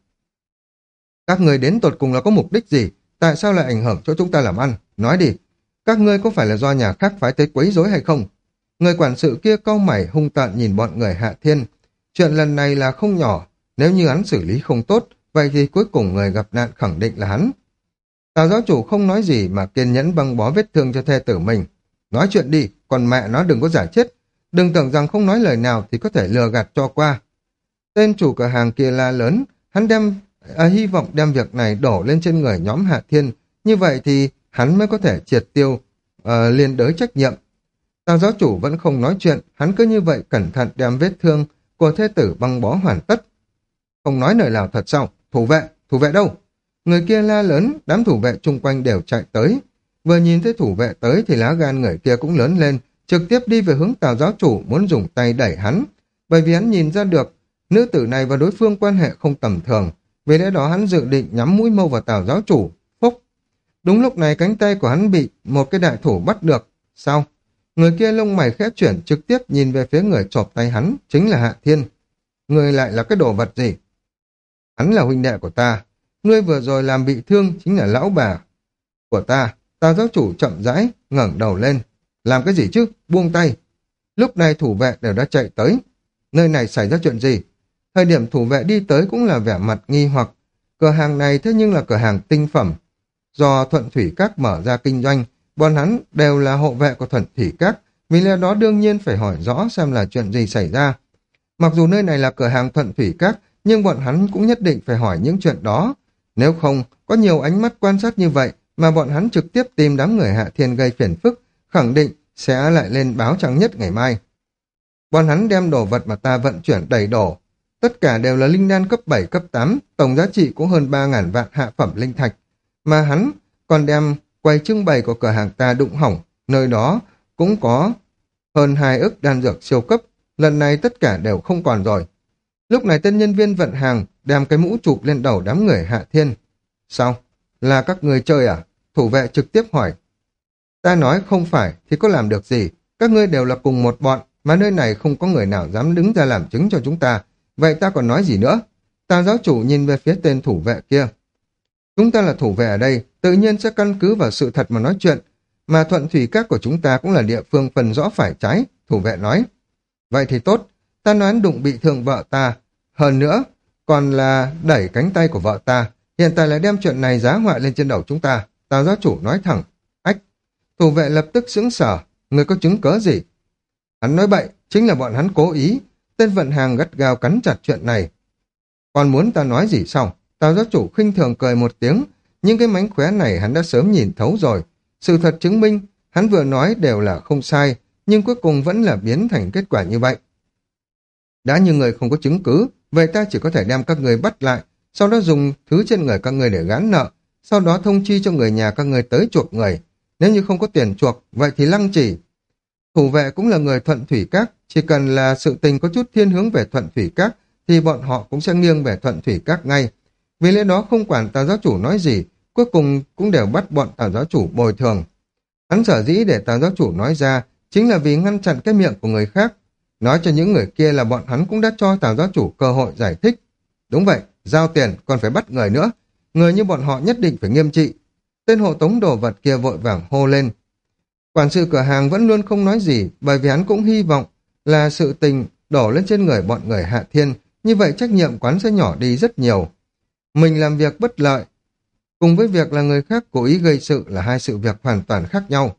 Các người đến tột cùng là có mục đích gì? Tại sao lại ảnh hưởng cho chúng ta làm ăn? Nói đi, các ngươi có phải là do nhà khác phái tới quấy rối hay không? Người quản sự kia cau mày hung tợn nhìn bọn người Hạ Thiên. Chuyện lần này là không nhỏ, nếu như hắn xử lý không tốt, vậy thì cuối cùng người gặp nạn khẳng định là hắn. Tào giáo chủ không nói gì mà kiên nhẫn băng bó vết thương cho thê tử mình. Nói chuyện đi, còn mẹ nó đừng có giả chết. Đừng tưởng rằng không nói lời nào thì có thể lừa gạt cho qua. Tên chủ cửa hàng kia la lớn, hắn đem à, hy vọng đem việc này đổ lên trên người nhóm Hạ Thiên. Như vậy thì hắn mới có thể triệt tiêu à, liên đới trách nhiệm. Tào giáo chủ vẫn không nói chuyện, hắn cứ như vậy cẩn thận đem vết thương của thê tử băng bó hoàn tất. Không nói lời nào thật sao? Thủ vệ, thủ vệ đâu? Người kia la lớn, đám thủ vệ chung quanh đều chạy tới. Vừa nhìn thấy thủ vệ tới thì lá gan người kia cũng lớn lên, trực tiếp đi về hướng Tào giáo chủ muốn dùng tay đẩy hắn. Bởi vì hắn nhìn ra được, nữ tử này và đối phương quan hệ không tầm thường, vì lẽ đó hắn dự định nhắm mũi mâu vào Tào giáo chủ. Phúc! Đúng lúc này cánh tay của hắn bị một cái đại thủ bắt được. Sao? Người kia lông mày khẽ chuyển trực tiếp nhìn về phía người chộp tay hắn, chính là Hạ Thiên. Người lại là cái đồ vật gì? Hắn là huynh đệ của ta. Ngươi vừa rồi làm bị thương chính là lão bà của ta. Tào giáo chủ chậm rãi, ngẩng đầu lên. Làm cái gì chứ? Buông tay. Lúc này thủ vệ đều đã chạy tới. Nơi này xảy ra chuyện gì? Thời điểm thủ vệ đi tới cũng là vẻ mặt nghi hoặc. Cửa hàng này thế nhưng là cửa hàng tinh phẩm. Do Thuận Thủy Các mở ra kinh doanh, bọn hắn đều là hộ vệ của Thuận Thủy Các, vì lẽ đó đương nhiên phải hỏi rõ xem là chuyện gì xảy ra. Mặc dù nơi này là cửa hàng Thuận Thủy Các, nhưng bọn hắn cũng nhất định phải hỏi những chuyện đó. Nếu không, có nhiều ánh mắt quan sát như vậy, mà bọn hắn trực tiếp tìm đám người Hạ Thiên gây phiền phức, khẳng định sẽ lại lên báo trang nhất ngày mai. Bọn hắn đem đồ vật mà ta vận chuyển đầy đổ. Tất cả đều là linh đan cấp bảy, cấp tám, tổng giá trị cũng hơn ba ngàn vạn hạ phẩm linh thạch. Mà hắn còn đem quầy trưng bày của cửa hàng ta đụng hỏng, nơi đó cũng có hơn hai ức đan dược siêu cấp, lần này tất cả đều không còn rồi. Lúc này tên nhân viên vận hàng đem cái mũ chụp lên đầu đám người Hạ Thiên. Sao? Là các người chơi à? Thủ vệ trực tiếp hỏi. Ta nói không phải thì có làm được gì, các ngươi đều là cùng một bọn, mà nơi này không có người nào dám đứng ra làm chứng cho chúng ta, vậy ta còn nói gì nữa? Tào giáo chủ nhìn về phía tên thủ vệ kia. Chúng ta là thủ vệ ở đây, tự nhiên sẽ căn cứ vào sự thật mà nói chuyện, mà Thuận Thủy Các của chúng ta cũng là địa phương phần rõ phải trái, thủ vệ nói. Vậy thì tốt, ta nói đụng bị thương vợ ta, hơn nữa, còn là đẩy cánh tay của vợ ta, hiện tại lại đem chuyện này giá họa lên trên đầu chúng ta, Tào giáo chủ nói thẳng. Ách, thủ vệ lập tức sững sờ, người có chứng cớ gì? Hắn nói bậy, chính là bọn hắn cố ý, tên vận hàng gắt gao cắn chặt chuyện này. Còn muốn ta nói gì sao? Tào giáo chủ khinh thường cười một tiếng, nhưng cái mánh khóe này hắn đã sớm nhìn thấu rồi. Sự thật chứng minh, hắn vừa nói đều là không sai, nhưng cuối cùng vẫn là biến thành kết quả như vậy. Đã như người không có chứng cứ, vậy ta chỉ có thể đem các người bắt lại, sau đó dùng thứ trên người các người để gán nợ, sau đó thông chi cho người nhà các người tới chuộc người. Nếu như không có tiền chuộc, vậy thì Lăng Trì. Thủ vệ cũng là người Thuận Thủy Các, chỉ cần là sự tình có chút thiên hướng về Thuận Thủy Các, thì bọn họ cũng sẽ nghiêng về Thuận Thủy Các ngay. Vì lẽ đó không quản Tào giáo chủ nói gì, cuối cùng cũng đều bắt bọn Tào giáo chủ bồi thường. Hắn sở dĩ để Tào giáo chủ nói ra, chính là vì ngăn chặn cái miệng của người khác. Nói cho những người kia là bọn hắn cũng đã cho Tào giáo chủ cơ hội giải thích. Đúng vậy, giao tiền còn phải bắt người nữa. Người như bọn họ nhất định phải nghiêm trị. Tên hộ tống đồ vật kia vội vàng hô lên. Quản sự cửa hàng vẫn luôn không nói gì, bởi vì hắn cũng hy vọng là sự tình đổ lên trên người bọn người Hạ Thiên, như vậy trách nhiệm quán sẽ nhỏ đi rất nhiều. Mình làm việc bất lợi, cùng với việc là người khác cố ý gây sự là hai sự việc hoàn toàn khác nhau.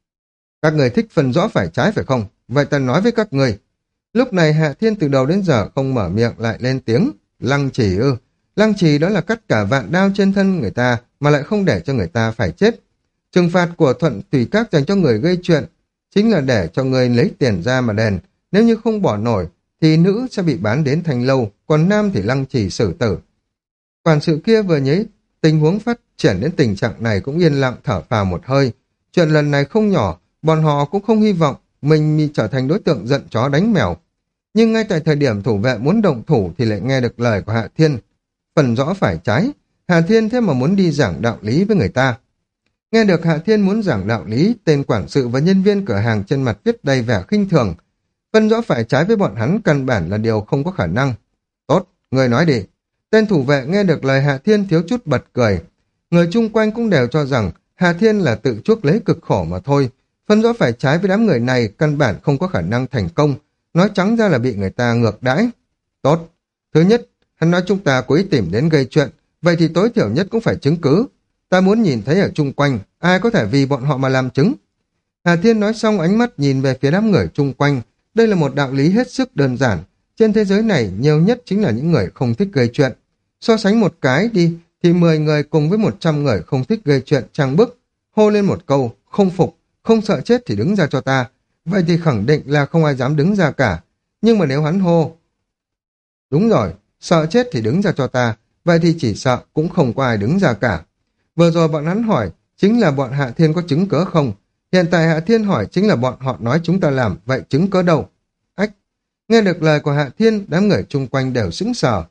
Các người thích phân rõ phải trái phải không? Vậy ta nói với các người. Lúc này Hạ Thiên từ đầu đến giờ không mở miệng lại lên tiếng. Lăng Trì ư? Lăng Trì đó là cắt cả vạn đao trên thân người ta mà lại không để cho người ta phải chết. Trừng phạt của Thuận Thủy Các dành cho người gây chuyện chính là để cho người lấy tiền ra mà đền. Nếu như không bỏ nổi thì nữ sẽ bị bán đến thành lâu, còn nam thì Lăng Trì xử tử. Quản sự kia vừa nhấy tình huống phát triển đến tình trạng này cũng yên lặng thở phào một hơi. Chuyện lần này không nhỏ, bọn họ cũng không hy vọng mình trở thành đối tượng giận chó đánh mèo. Nhưng ngay tại thời điểm thủ vệ muốn động thủ thì lại nghe được lời của Hạ Thiên. Phần rõ phải trái, Hạ Thiên thế mà muốn đi giảng đạo lý với người ta. Nghe được Hạ Thiên muốn giảng đạo lý, tên quản sự và nhân viên cửa hàng trên mặt viết đầy vẻ khinh thường. Phân rõ phải trái với bọn hắn căn bản là điều không có khả năng. Tốt, người nói đi. Tên thủ vệ nghe được lời Hạ Thiên thiếu chút bật cười. Người chung quanh cũng đều cho rằng Hạ Thiên là tự chuốc lấy cực khổ mà thôi. Phân rõ phải trái với đám người này căn bản không có khả năng thành công. Nói trắng ra là bị người ta ngược đãi. Tốt. Thứ nhất, hắn nói chúng ta cố ý tìm đến gây chuyện. Vậy thì tối thiểu nhất cũng phải chứng cứ. Ta muốn nhìn thấy ở chung quanh, ai có thể vì bọn họ mà làm chứng. Hà Thiên nói xong ánh mắt nhìn về phía đám người chung quanh. Đây là một đạo lý hết sức đơn giản. Trên thế giới này nhiều nhất chính là những người không thích gây chuyện. So sánh một cái đi, thì mười người cùng với một trăm người không thích gây chuyện trang bức. Hô lên một câu, không phục, không sợ chết thì đứng ra cho ta. Vậy thì khẳng định là không ai dám đứng ra cả. Nhưng mà nếu hắn hô, đúng rồi, sợ chết thì đứng ra cho ta, vậy thì chỉ sợ cũng không có ai đứng ra cả. Vừa rồi bọn hắn hỏi, chính là bọn Hạ Thiên có chứng cớ không? Hiện tại Hạ Thiên hỏi chính là bọn họ nói chúng ta làm, vậy chứng cớ đâu? Ách! Nghe được lời của Hạ Thiên, đám người chung quanh đều sững sờ.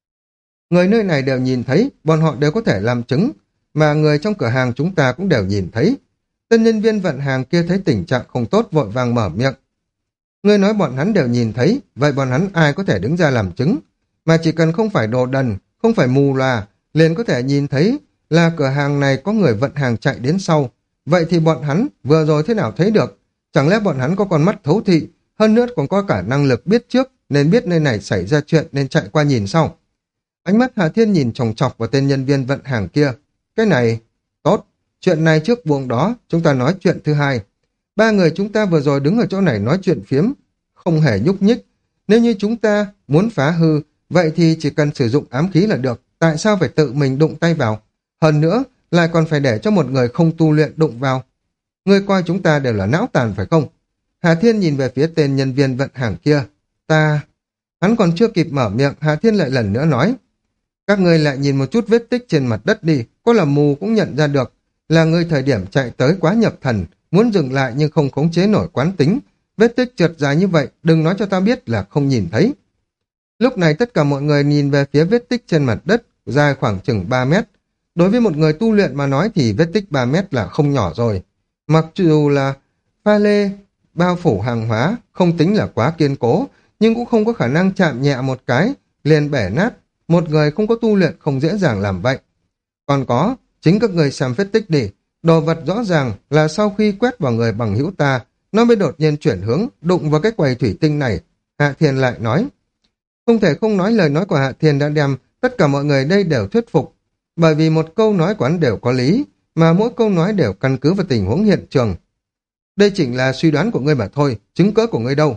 Người nơi này đều nhìn thấy, bọn họ đều có thể làm chứng, mà người trong cửa hàng chúng ta cũng đều nhìn thấy. Tên nhân viên vận hàng kia thấy tình trạng không tốt vội vàng mở miệng. Ngươi nói bọn hắn đều nhìn thấy, vậy bọn hắn ai có thể đứng ra làm chứng? Mà chỉ cần không phải đồ đần, không phải mù loà, liền có thể nhìn thấy là cửa hàng này có người vận hàng chạy đến sau. Vậy thì bọn hắn vừa rồi thế nào thấy được? Chẳng lẽ bọn hắn có con mắt thấu thị, hơn nữa còn có cả năng lực biết trước, nên biết nơi này xảy ra chuyện nên chạy qua nhìn sau. Ánh mắt Hạ Thiên nhìn chòng chọc vào tên nhân viên vận hàng kia. Cái này, tốt, chuyện này trước buông đó, chúng ta nói chuyện thứ hai. Ba người chúng ta vừa rồi đứng ở chỗ này nói chuyện phiếm, không hề nhúc nhích. Nếu như chúng ta muốn phá hư, vậy thì chỉ cần sử dụng ám khí là được. Tại sao phải tự mình đụng tay vào? Hơn nữa, lại còn phải để cho một người không tu luyện đụng vào. Ngươi coi chúng ta đều là não tàn phải không? Hà Thiên nhìn về phía tên nhân viên vận hàng kia. Ta... Hắn còn chưa kịp mở miệng, Hà Thiên lại lần nữa nói. Các ngươi lại nhìn một chút vết tích trên mặt đất đi, có là mù cũng nhận ra được. Là ngươi thời điểm chạy tới quá nhập thần, muốn dừng lại nhưng không khống chế nổi quán tính. Vết tích trượt dài như vậy, đừng nói cho ta biết là không nhìn thấy. Lúc này tất cả mọi người nhìn về phía vết tích trên mặt đất, dài khoảng chừng ba mét. Đối với một người tu luyện mà nói thì vết tích ba mét là không nhỏ rồi. Mặc dù là pha lê, bao phủ hàng hóa, không tính là quá kiên cố, nhưng cũng không có khả năng chạm nhẹ một cái, liền bẻ nát. Một người không có tu luyện không dễ dàng làm vậy. Còn có, chính các người xem vết tích đi. Đồ vật rõ ràng là sau khi quét vào người bằng hữu ta, nó mới đột nhiên chuyển hướng, đụng vào cái quầy thủy tinh này. Hạ Thiên lại nói. Không thể không nói lời nói của Hạ Thiên đã đem tất cả mọi người đây đều thuyết phục. Bởi vì một câu nói của hắn đều có lý, mà mỗi câu nói đều căn cứ vào tình huống hiện trường. Đây chỉ là suy đoán của ngươi mà thôi, chứng cớ của ngươi đâu.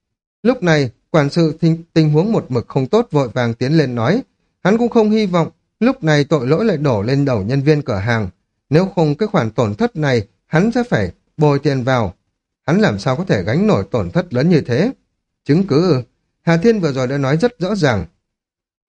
Lúc này, quản sự tình, tình huống một mực không tốt vội vàng tiến lên nói. Hắn cũng không hy vọng, lúc này tội lỗi lại đổ lên đầu nhân viên cửa hàng. Nếu không cái khoản tổn thất này, hắn sẽ phải bồi tiền vào. Hắn làm sao có thể gánh nổi tổn thất lớn như thế? Chứng cứ ư? Hà Thiên vừa rồi đã nói rất rõ ràng.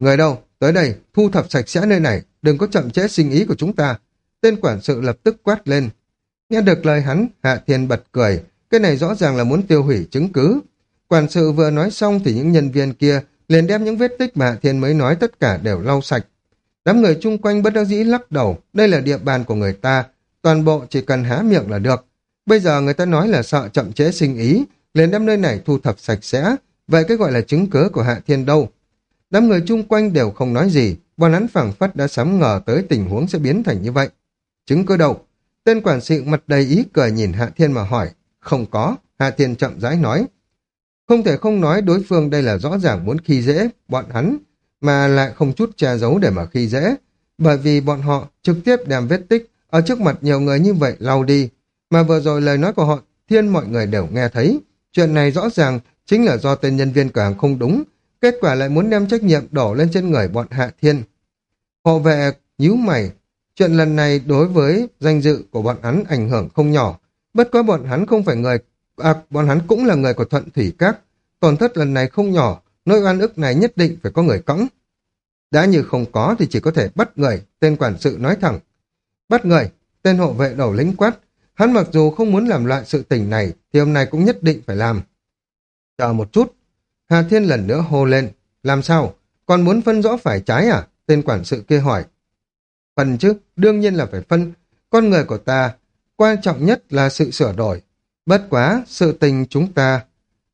Người đâu? Tới đây, thu thập sạch sẽ nơi này, đừng có chậm trễ sinh ý của chúng ta. Tên quản sự lập tức quát lên. Nghe được lời hắn, Hạ Thiên bật cười, cái này rõ ràng là muốn tiêu hủy chứng cứ. Quản sự vừa nói xong thì những nhân viên kia liền đem những vết tích mà Hạ Thiên mới nói tất cả đều lau sạch. Đám người chung quanh bất đắc dĩ lắc đầu, đây là địa bàn của người ta, toàn bộ chỉ cần há miệng là được. Bây giờ người ta nói là sợ chậm trễ sinh ý, liền đem nơi này thu thập sạch sẽ, vậy cái gọi là chứng cứ của Hạ Thiên đâu? Đám người chung quanh đều không nói gì, bọn hắn phảng phất đã sớm ngờ tới tình huống sẽ biến thành như vậy. Chứng cứ đâu? Tên quản sự mặt đầy ý cười nhìn Hạ Thiên mà hỏi. Không có, Hạ Thiên chậm rãi nói. Không thể không nói đối phương đây là rõ ràng muốn khi dễ bọn hắn, mà lại không chút che giấu để mà khi dễ, bởi vì bọn họ trực tiếp đem vết tích ở trước mặt nhiều người như vậy lau đi, mà vừa rồi lời nói của họ Thiên mọi người đều nghe thấy. Chuyện này rõ ràng chính là do tên nhân viên cửa hàng không đúng, kết quả lại muốn đem trách nhiệm đổ lên trên người bọn Hạ Thiên. Hộ vệ nhíu mày, chuyện lần này đối với danh dự của bọn hắn ảnh hưởng không nhỏ, bất quá bọn hắn không phải người, à, bọn hắn cũng là người của Thuận Thủy Các, tổn thất lần này không nhỏ, nỗi oan ức này nhất định phải có người cõng. Đã như không có thì chỉ có thể bắt người, tên quản sự nói thẳng. Bắt người, tên hộ vệ đầu lĩnh quát, hắn mặc dù không muốn làm loại sự tình này thì hôm nay cũng nhất định phải làm. Chờ một chút, Hà Thiên lần nữa hô lên, làm sao, còn muốn phân rõ phải trái à? Tên quản sự kia hỏi. Phân chứ, đương nhiên là phải phân, con người của ta, quan trọng nhất là sự sửa đổi. Bất quá, sự tình chúng ta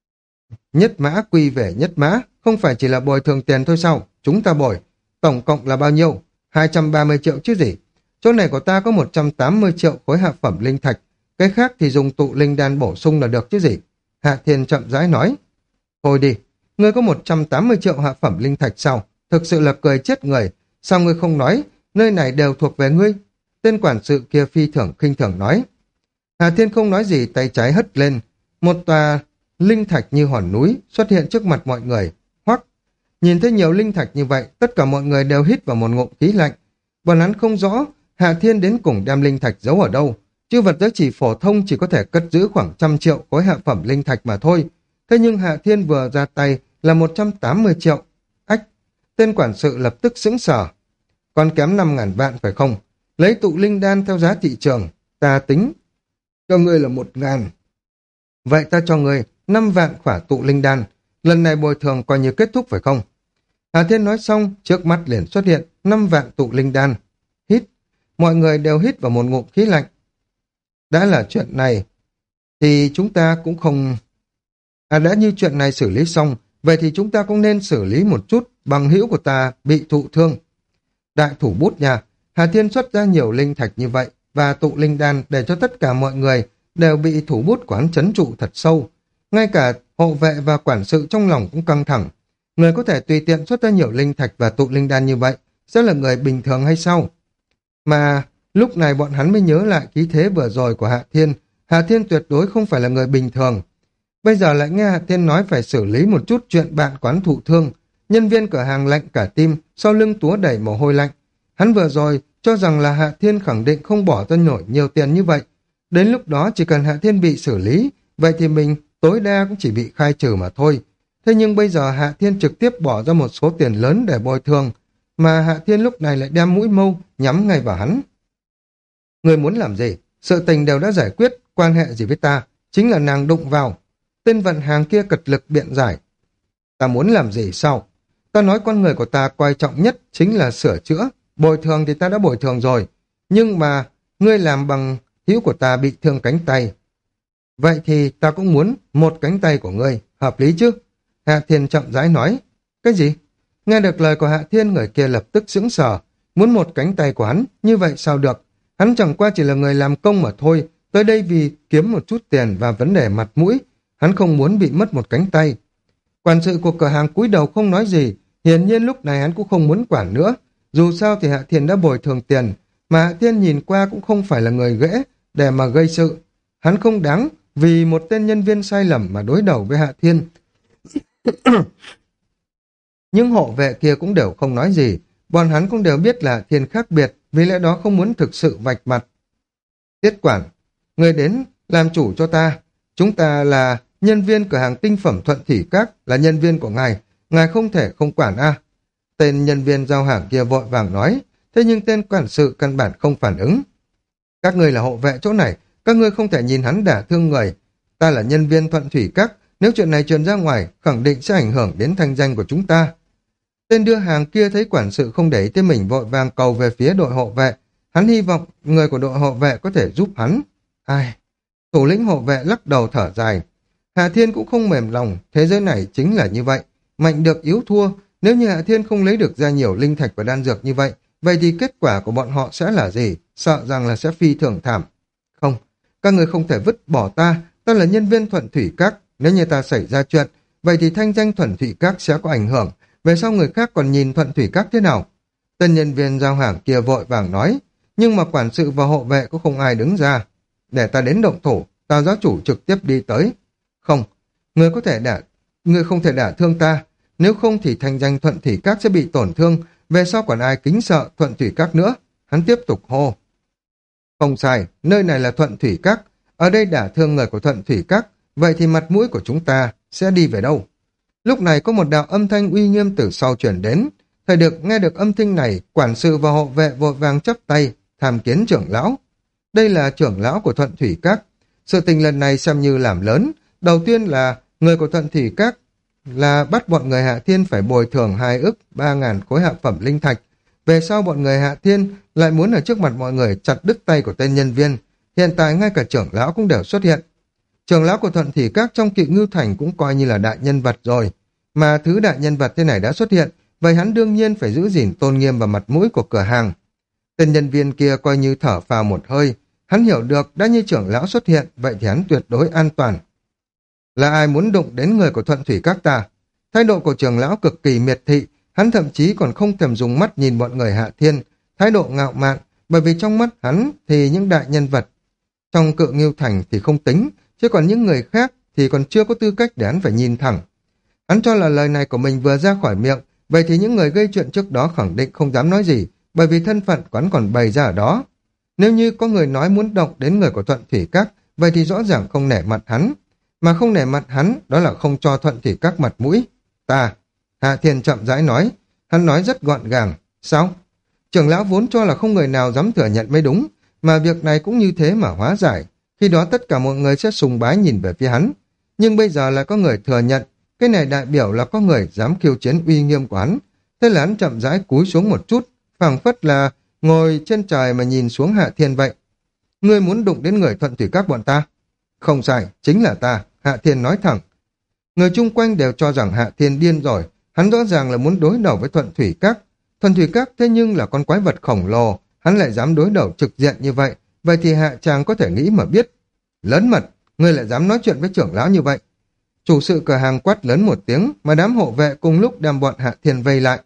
nhất mã quy về nhất mã, không phải chỉ là bồi thường tiền thôi sao? Chúng ta bồi, tổng cộng là bao nhiêu? hai trăm ba mươi triệu chứ gì? Chỗ này của ta có một trăm tám mươi triệu khối hạ phẩm linh thạch, cái khác thì dùng tụ linh đan bổ sung là được chứ gì? Hạ Thiên chậm rãi nói. Thôi đi, ngươi có một trăm tám mươi triệu hạ phẩm linh thạch sao? Thực sự là cười chết người, sao ngươi không nói, nơi này đều thuộc về ngươi? Tên quản sự kia phi thường khinh thường nói. Hà Thiên không nói gì, tay trái hất lên, một tòa linh thạch như hòn núi xuất hiện trước mặt mọi người. Hoắc, nhìn thấy nhiều linh thạch như vậy, tất cả mọi người đều hít vào một ngụm khí lạnh. Bọn hắn không rõ Hà Thiên đến cùng đem linh thạch giấu ở đâu, chứ vật giới chỉ phổ thông chỉ có thể cất giữ khoảng trăm triệu khối hạ phẩm linh thạch mà thôi. Thế nhưng Hà Thiên vừa ra tay là một trăm tám mươi triệu. Ách, tên quản sự lập tức sững sờ. Còn kém năm ngàn vạn phải không? Lấy tụ linh đan theo giá thị trường, ta tính cho ngươi là một ngàn. Vậy ta cho ngươi năm vạn khỏa tụ linh đan, lần này bồi thường coi như kết thúc phải không? Hà Thiên nói xong, trước mắt liền xuất hiện năm vạn tụ linh đan. Hít, mọi người đều hít vào một ngụm khí lạnh. Đã là chuyện này, thì chúng ta cũng không... À đã như chuyện này xử lý xong, vậy thì chúng ta cũng nên xử lý một chút bằng hữu của ta bị thụ thương. Đại thủ bút nha, Hà Thiên xuất ra nhiều linh thạch như vậy và tụ linh đan để cho tất cả mọi người đều bị thủ bút của hắn trấn trụ thật sâu. Ngay cả hộ vệ và quản sự trong lòng cũng căng thẳng. Người có thể tùy tiện xuất ra nhiều linh thạch và tụ linh đan như vậy sẽ là người bình thường hay sao? Mà lúc này bọn hắn mới nhớ lại khí thế vừa rồi của Hạ Thiên. Hạ Thiên tuyệt đối không phải là người bình thường. Bây giờ lại nghe Hạ Thiên nói phải xử lý một chút chuyện bạn quán thụ thương. Nhân viên cửa hàng lạnh cả tim, sau lưng túa đẩy mồ hôi lạnh. Hắn vừa rồi cho rằng là Hạ Thiên khẳng định không bỏ ra nổi nhiều tiền như vậy. Đến lúc đó chỉ cần Hạ Thiên bị xử lý, vậy thì mình tối đa cũng chỉ bị khai trừ mà thôi. Thế nhưng bây giờ Hạ Thiên trực tiếp bỏ ra một số tiền lớn để bồi thường, mà Hạ Thiên lúc này lại đem mũi mâu nhắm ngay vào hắn. Người muốn làm gì? Sự tình đều đã giải quyết, quan hệ gì với ta? Chính là nàng đụng vào. Tên vận hàng kia cật lực biện giải. Ta muốn làm gì sao? Ta nói con người của ta quan trọng nhất chính là sửa chữa. Bồi thường thì ta đã bồi thường rồi. Nhưng mà ngươi làm bằng hữu của ta bị thương cánh tay. Vậy thì ta cũng muốn một cánh tay của ngươi, hợp lý chứ? Hạ Thiên chậm rãi nói. Cái gì? Nghe được lời của Hạ Thiên, người kia lập tức sững sờ. Muốn một cánh tay của hắn, như vậy sao được? Hắn chẳng qua chỉ là người làm công mà thôi, tới đây vì kiếm một chút tiền và vấn đề mặt mũi. Hắn không muốn bị mất một cánh tay. Quản sự của cửa hàng cúi đầu không nói gì, hiển nhiên lúc này hắn cũng không muốn quản nữa. Dù sao thì Hạ Thiên đã bồi thường tiền, mà Hạ Thiên nhìn qua cũng không phải là người ghễ để mà gây sự. Hắn không đáng vì một tên nhân viên sai lầm mà đối đầu với Hạ Thiên. Nhưng hộ vệ kia cũng đều không nói gì, bọn hắn cũng đều biết là Hạ Thiên khác biệt, vì lẽ đó không muốn thực sự vạch mặt. Tiết quản, người đến làm chủ cho ta. Chúng ta là nhân viên cửa hàng tinh phẩm Thuận Thủy Các, là nhân viên của ngài, ngài không thể không quản a. Tên nhân viên giao hàng kia vội vàng nói, thế nhưng tên quản sự căn bản không phản ứng. Các ngươi là hộ vệ chỗ này, các ngươi không thể nhìn hắn đả thương người. Ta là nhân viên Thuận Thủy Các, nếu chuyện này truyền ra ngoài, khẳng định sẽ ảnh hưởng đến thanh danh của chúng ta. Tên đưa hàng kia thấy quản sự không để ý tới mình vội vàng cầu về phía đội hộ vệ. Hắn hy vọng người của đội hộ vệ có thể giúp hắn. Ai? Thủ lĩnh hộ vệ lắc đầu thở dài. Hạ Thiên cũng không mềm lòng, thế giới này chính là như vậy. Mạnh được yếu thua, nếu như Hạ Thiên không lấy được ra nhiều linh thạch và đan dược như vậy, vậy thì kết quả của bọn họ sẽ là gì? Sợ rằng là sẽ phi thường thảm. Không, các người không thể vứt bỏ ta, ta là nhân viên Thuận Thủy Các. Nếu như ta xảy ra chuyện, vậy thì thanh danh Thuận Thủy Các sẽ có ảnh hưởng. Về sau người khác còn nhìn Thuận Thủy Các thế nào? Tân nhân viên giao hàng kia vội vàng nói, nhưng mà quản sự và hộ vệ cũng không ai đứng ra. Để ta đến động thủ, ta giáo chủ trực tiếp đi tới. Không, người có thể đả, người không thể đả thương ta. Nếu không thì thanh danh Thuận Thủy Các sẽ bị tổn thương. Về sau còn ai kính sợ Thuận Thủy Các nữa? Hắn tiếp tục hô. Không sai, nơi này là Thuận Thủy Các. Ở đây đả thương người của Thuận Thủy Các. Vậy thì mặt mũi của chúng ta sẽ đi về đâu? Lúc này có một đạo âm thanh uy nghiêm từ sau truyền đến. Thời được nghe được âm thanh này, quản sự và hộ vệ vội vàng chắp tay, tham kiến trưởng lão. Đây là trưởng lão của Thuận Thủy Các. Sự tình lần này xem như làm lớn. Đầu tiên là người của Thuận Thủy Các là bắt bọn người Hạ Thiên phải bồi thường hai ức ba ngàn khối hạ phẩm linh thạch. Về sau bọn người Hạ Thiên lại muốn ở trước mặt mọi người chặt đứt tay của tên nhân viên. Hiện tại ngay cả trưởng lão cũng đều xuất hiện. Trưởng lão của Thuận Thủy Các trong Kỵ Ngưu Thành cũng coi như là đại nhân vật rồi. Mà thứ đại nhân vật thế này đã xuất hiện, vậy hắn đương nhiên phải giữ gìn tôn nghiêm và mặt mũi của cửa hàng. Tên nhân viên kia coi như thở phào một hơi. Hắn hiểu được đã như trưởng lão xuất hiện, vậy thì hắn tuyệt đối an toàn. Là ai muốn đụng đến người của Thuận Thủy Các ta? Thái độ của trưởng lão cực kỳ miệt thị, hắn thậm chí còn không thèm dùng mắt nhìn bọn người Hạ Thiên, thái độ ngạo mạn, bởi vì trong mắt hắn thì những đại nhân vật trong Cự Ngưu Thành thì không tính, chứ còn những người khác thì còn chưa có tư cách để hắn phải nhìn thẳng. Hắn cho là lời này của mình vừa ra khỏi miệng, vậy thì những người gây chuyện trước đó khẳng định không dám nói gì, bởi vì thân phận của hắn còn bày ra ở đó. Nếu như có người nói muốn động đến người của Thuận Thủy Các, vậy thì rõ ràng không nể mặt hắn. Mà không nể mặt hắn, đó là không cho Thuận Thủy Các mặt mũi. Ta, Hạ Thiên chậm rãi nói, hắn nói rất gọn gàng. Sao? Trưởng lão vốn cho là không người nào dám thừa nhận mới đúng, mà việc này cũng như thế mà hóa giải. Khi đó tất cả mọi người sẽ sùng bái nhìn về phía hắn. Nhưng bây giờ là có người thừa nhận, cái này đại biểu là có người dám khiêu chiến uy nghiêm của hắn. Thế là hắn chậm rãi cúi xuống một chút, phảng phất là ngồi trên trời mà nhìn xuống Hạ Thiên vậy. Ngươi muốn đụng đến người Thuận Thủy Các bọn ta? Không sai, chính là ta, Hạ Thiên nói thẳng. Người chung quanh đều cho rằng Hạ Thiên điên rồi, hắn rõ ràng là muốn đối đầu với Thuận Thủy Các. Thuận Thủy Các thế nhưng là con quái vật khổng lồ, hắn lại dám đối đầu trực diện như vậy, vậy thì Hạ Tràng có thể nghĩ mà biết. Lớn mật, ngươi lại dám nói chuyện với trưởng lão như vậy. Chủ sự cửa hàng quát lớn một tiếng, mà đám hộ vệ cùng lúc đem bọn Hạ Thiên vây lại.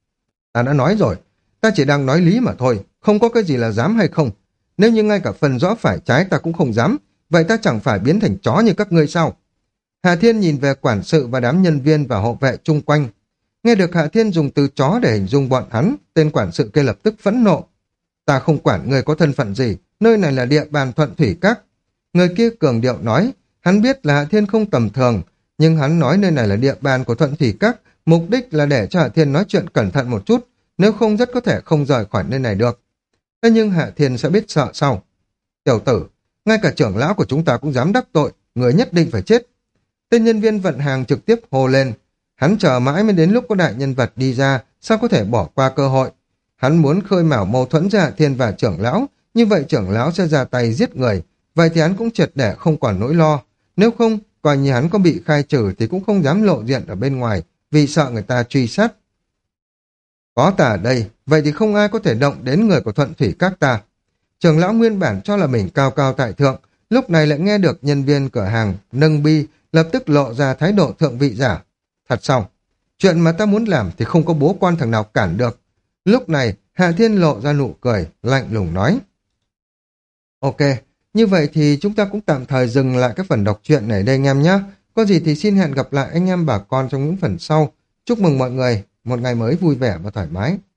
Ta đã nói rồi, ta chỉ đang nói lý mà thôi, không có cái gì là dám hay không. Nếu như ngay cả phần rõ phải trái ta cũng không dám, vậy ta chẳng phải biến thành chó như các ngươi sao? Hạ Thiên nhìn về quản sự và đám nhân viên và hộ vệ chung quanh. Nghe được Hạ Thiên dùng từ chó để hình dung bọn hắn, tên quản sự kia lập tức phẫn nộ. Ta không quản người có thân phận gì, nơi này là địa bàn Thuận Thủy Các. Người kia cường điệu nói, hắn biết là Hạ Thiên không tầm thường, nhưng hắn nói nơi này là địa bàn của Thuận Thủy Các, mục đích là để cho Hạ Thiên nói chuyện cẩn thận một chút, nếu không rất có thể không rời khỏi nơi này được. Thế nhưng Hạ Thiên sẽ biết sợ sau. Tiểu tử, ngay cả trưởng lão của chúng ta cũng dám đắc tội, người nhất định phải chết. Tên nhân viên vận hàng trực tiếp hô lên. Hắn chờ mãi mới đến lúc có đại nhân vật đi ra, sao có thể bỏ qua cơ hội. Hắn muốn khơi mào mâu thuẫn giữa Hạ Thiên và trưởng lão, như vậy trưởng lão sẽ ra tay giết người, vậy thì hắn cũng triệt để không còn nỗi lo. Nếu không, coi như hắn có bị khai trừ thì cũng không dám lộ diện ở bên ngoài, vì sợ người ta truy sát. Có ta ở đây, vậy thì không ai có thể động đến người của Thuận Thủy Các ta. Trưởng lão nguyên bản cho là mình cao cao tại thượng, lúc này lại nghe được nhân viên cửa hàng nâng bi, lập tức lộ ra thái độ thượng vị giả. Thật sao? Chuyện mà ta muốn làm thì không có bố quan thằng nào cản được. Lúc này, Hạ Thiên lộ ra nụ cười, lạnh lùng nói. Ok, như vậy thì chúng ta cũng tạm thời dừng lại cái phần đọc truyện này đây anh em nhé. Có gì thì xin hẹn gặp lại anh em bà con trong những phần sau. Chúc mừng mọi người một ngày mới vui vẻ và thoải mái.